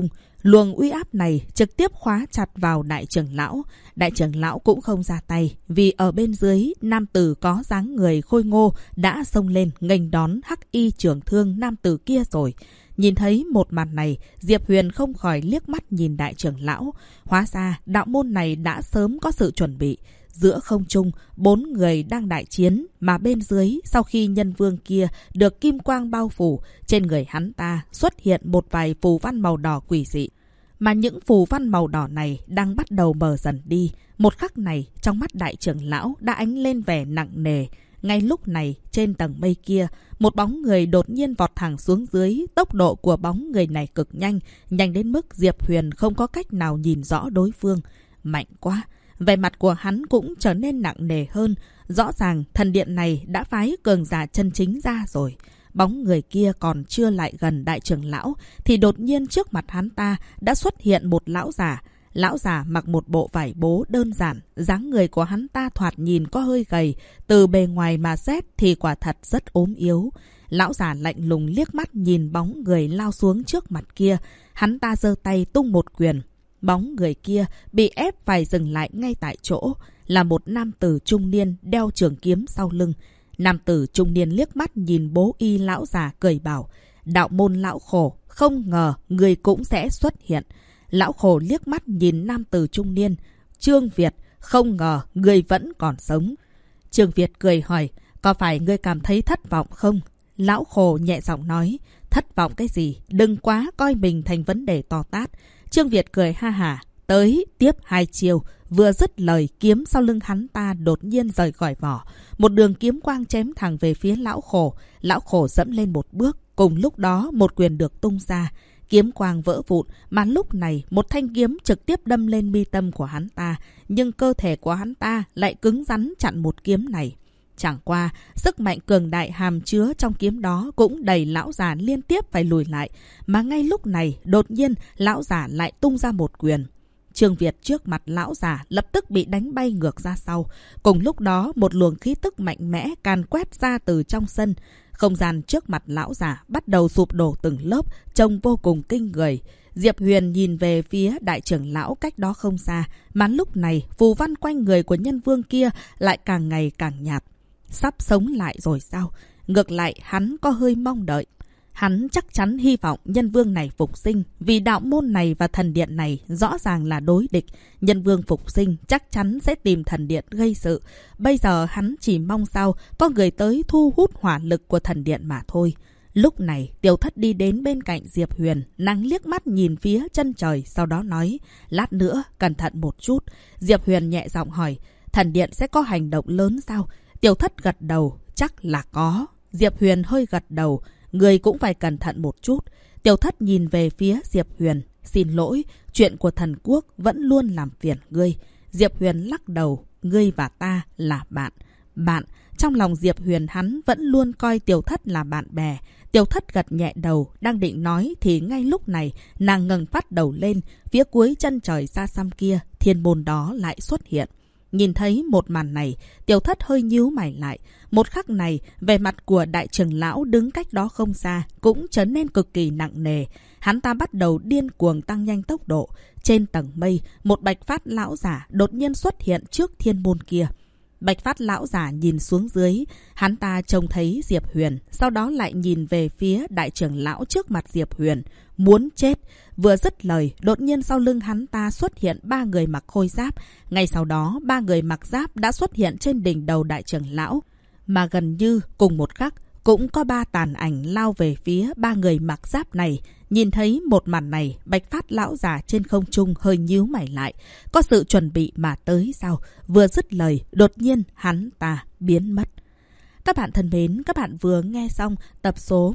Luồng uy áp này trực tiếp khóa chặt vào đại trưởng lão. Đại trưởng lão cũng không ra tay, vì ở bên dưới, nam tử có dáng người khôi ngô đã xông lên nghênh đón hắc y trưởng thương nam tử kia rồi. Nhìn thấy một màn này, Diệp Huyền không khỏi liếc mắt nhìn đại trưởng lão. Hóa ra, đạo môn này đã sớm có sự chuẩn bị. Giữa không trung, 4 người đang đại chiến, mà bên dưới, sau khi nhân vương kia được kim quang bao phủ, trên người hắn ta xuất hiện một vài phù văn màu đỏ quỷ dị. Mà những phù văn màu đỏ này đang bắt đầu mờ dần đi. Một khắc này, trong mắt đại trưởng lão đã ánh lên vẻ nặng nề. Ngay lúc này, trên tầng mây kia, một bóng người đột nhiên vọt thẳng xuống dưới. Tốc độ của bóng người này cực nhanh, nhanh đến mức Diệp Huyền không có cách nào nhìn rõ đối phương. Mạnh quá! Vẻ mặt của hắn cũng trở nên nặng nề hơn. Rõ ràng thần điện này đã phái cường giả chân chính ra rồi. Bóng người kia còn chưa lại gần đại trưởng lão thì đột nhiên trước mặt hắn ta đã xuất hiện một lão giả. Lão giả mặc một bộ vải bố đơn giản, dáng người của hắn ta thoạt nhìn có hơi gầy, từ bề ngoài mà xét thì quả thật rất ốm yếu. Lão giả lạnh lùng liếc mắt nhìn bóng người lao xuống trước mặt kia, hắn ta giơ tay tung một quyền. Bóng người kia bị ép phải dừng lại ngay tại chỗ, là một nam tử trung niên đeo trường kiếm sau lưng. Nam tử trung niên liếc mắt nhìn bố y lão già cười bảo, đạo môn lão khổ, không ngờ người cũng sẽ xuất hiện. Lão khổ liếc mắt nhìn nam tử trung niên, Trương Việt, không ngờ người vẫn còn sống. Trương Việt cười hỏi, có phải ngươi cảm thấy thất vọng không? Lão khổ nhẹ giọng nói, thất vọng cái gì, đừng quá coi mình thành vấn đề to tát. Trương Việt cười ha hả, tới tiếp 2 chiều. Vừa dứt lời, kiếm sau lưng hắn ta đột nhiên rời khỏi vỏ. Một đường kiếm quang chém thẳng về phía lão khổ. Lão khổ dẫm lên một bước. Cùng lúc đó một quyền được tung ra. Kiếm quang vỡ vụn, mà lúc này một thanh kiếm trực tiếp đâm lên mi tâm của hắn ta. Nhưng cơ thể của hắn ta lại cứng rắn chặn một kiếm này. Chẳng qua, sức mạnh cường đại hàm chứa trong kiếm đó cũng đẩy lão già liên tiếp phải lùi lại. Mà ngay lúc này, đột nhiên, lão già lại tung ra một quyền. Trương Việt trước mặt lão già lập tức bị đánh bay ngược ra sau. Cùng lúc đó, một luồng khí tức mạnh mẽ càn quét ra từ trong sân. Không gian trước mặt lão già bắt đầu sụp đổ từng lớp, trông vô cùng kinh người. Diệp Huyền nhìn về phía đại trưởng lão cách đó không xa. Mà lúc này, phù văn quanh người của nhân vương kia lại càng ngày càng nhạt. Sắp sống lại rồi sao? Ngược lại, hắn có hơi mong đợi. Hắn chắc chắn hy vọng nhân vương này phục sinh, vì đạo môn này và thần điện này rõ ràng là đối địch. Nhân vương phục sinh chắc chắn sẽ tìm thần điện gây sự. Bây giờ hắn chỉ mong sao có người tới thu hút hỏa lực của thần điện mà thôi. Lúc này, Tiểu Thất đi đến bên cạnh Diệp Huyền, nàng liếc mắt nhìn phía chân trời, sau đó nói, lát nữa, cẩn thận một chút. Diệp Huyền nhẹ giọng hỏi, thần điện sẽ có hành động lớn sao? Tiểu Thất gật đầu, chắc là có. Diệp Huyền hơi gật đầu, người cũng phải cẩn thận một chút. Tiểu Thất nhìn về phía Diệp Huyền, xin lỗi, chuyện của thần quốc vẫn luôn làm phiền ngươi. Diệp Huyền lắc đầu, ngươi và ta là bạn. Bạn, trong lòng Diệp Huyền hắn vẫn luôn coi Tiểu Thất là bạn bè. Tiểu Thất gật nhẹ đầu, đang định nói thì ngay lúc này, nàng ngẩng phát đầu lên, phía cuối chân trời xa xăm kia, thiên môn đó lại xuất hiện. Nhìn thấy một màn này, Tiểu Thất hơi nhíu mày lại. Một khắc này, vẻ mặt của đại trưởng lão đứng cách đó không xa cũng trở nên cực kỳ nặng nề. Hắn ta bắt đầu điên cuồng tăng nhanh tốc độ. Trên tầng mây, một bạch phát lão giả đột nhiên xuất hiện trước thiên môn kia. Bạch phát lão giả nhìn xuống dưới, hắn ta trông thấy Diệp Huyền, sau đó lại nhìn về phía đại trưởng lão trước mặt Diệp Huyền. Muốn chết! Vừa dứt lời, đột nhiên sau lưng hắn ta xuất hiện 3 người mặc khôi giáp. Ngay sau đó, 3 người mặc giáp đã xuất hiện trên đỉnh đầu đại trưởng lão. Mà gần như cùng một khắc, cũng có 3 tàn ảnh lao về phía 3 người mặc giáp này. Nhìn thấy một màn này, bạch phát lão già trên không trung hơi nhíu mày lại. Có sự chuẩn bị mà tới sao? Vừa dứt lời, đột nhiên hắn ta biến mất. Các bạn thân mến, các bạn vừa nghe xong tập số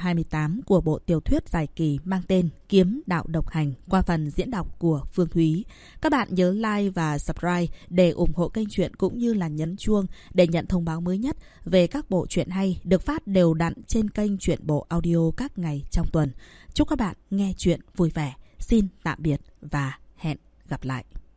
128 của bộ tiểu thuyết dài kỳ mang tên Kiếm Đạo Độc Hành qua phần diễn đọc của Phương Thúy. Các bạn nhớ like và subscribe để ủng hộ kênh truyện cũng như là nhấn chuông để nhận thông báo mới nhất về các bộ truyện hay được phát đều đặn trên kênh Truyện Bộ Audio các ngày trong tuần. Chúc các bạn nghe truyện vui vẻ. Xin tạm biệt và hẹn gặp lại.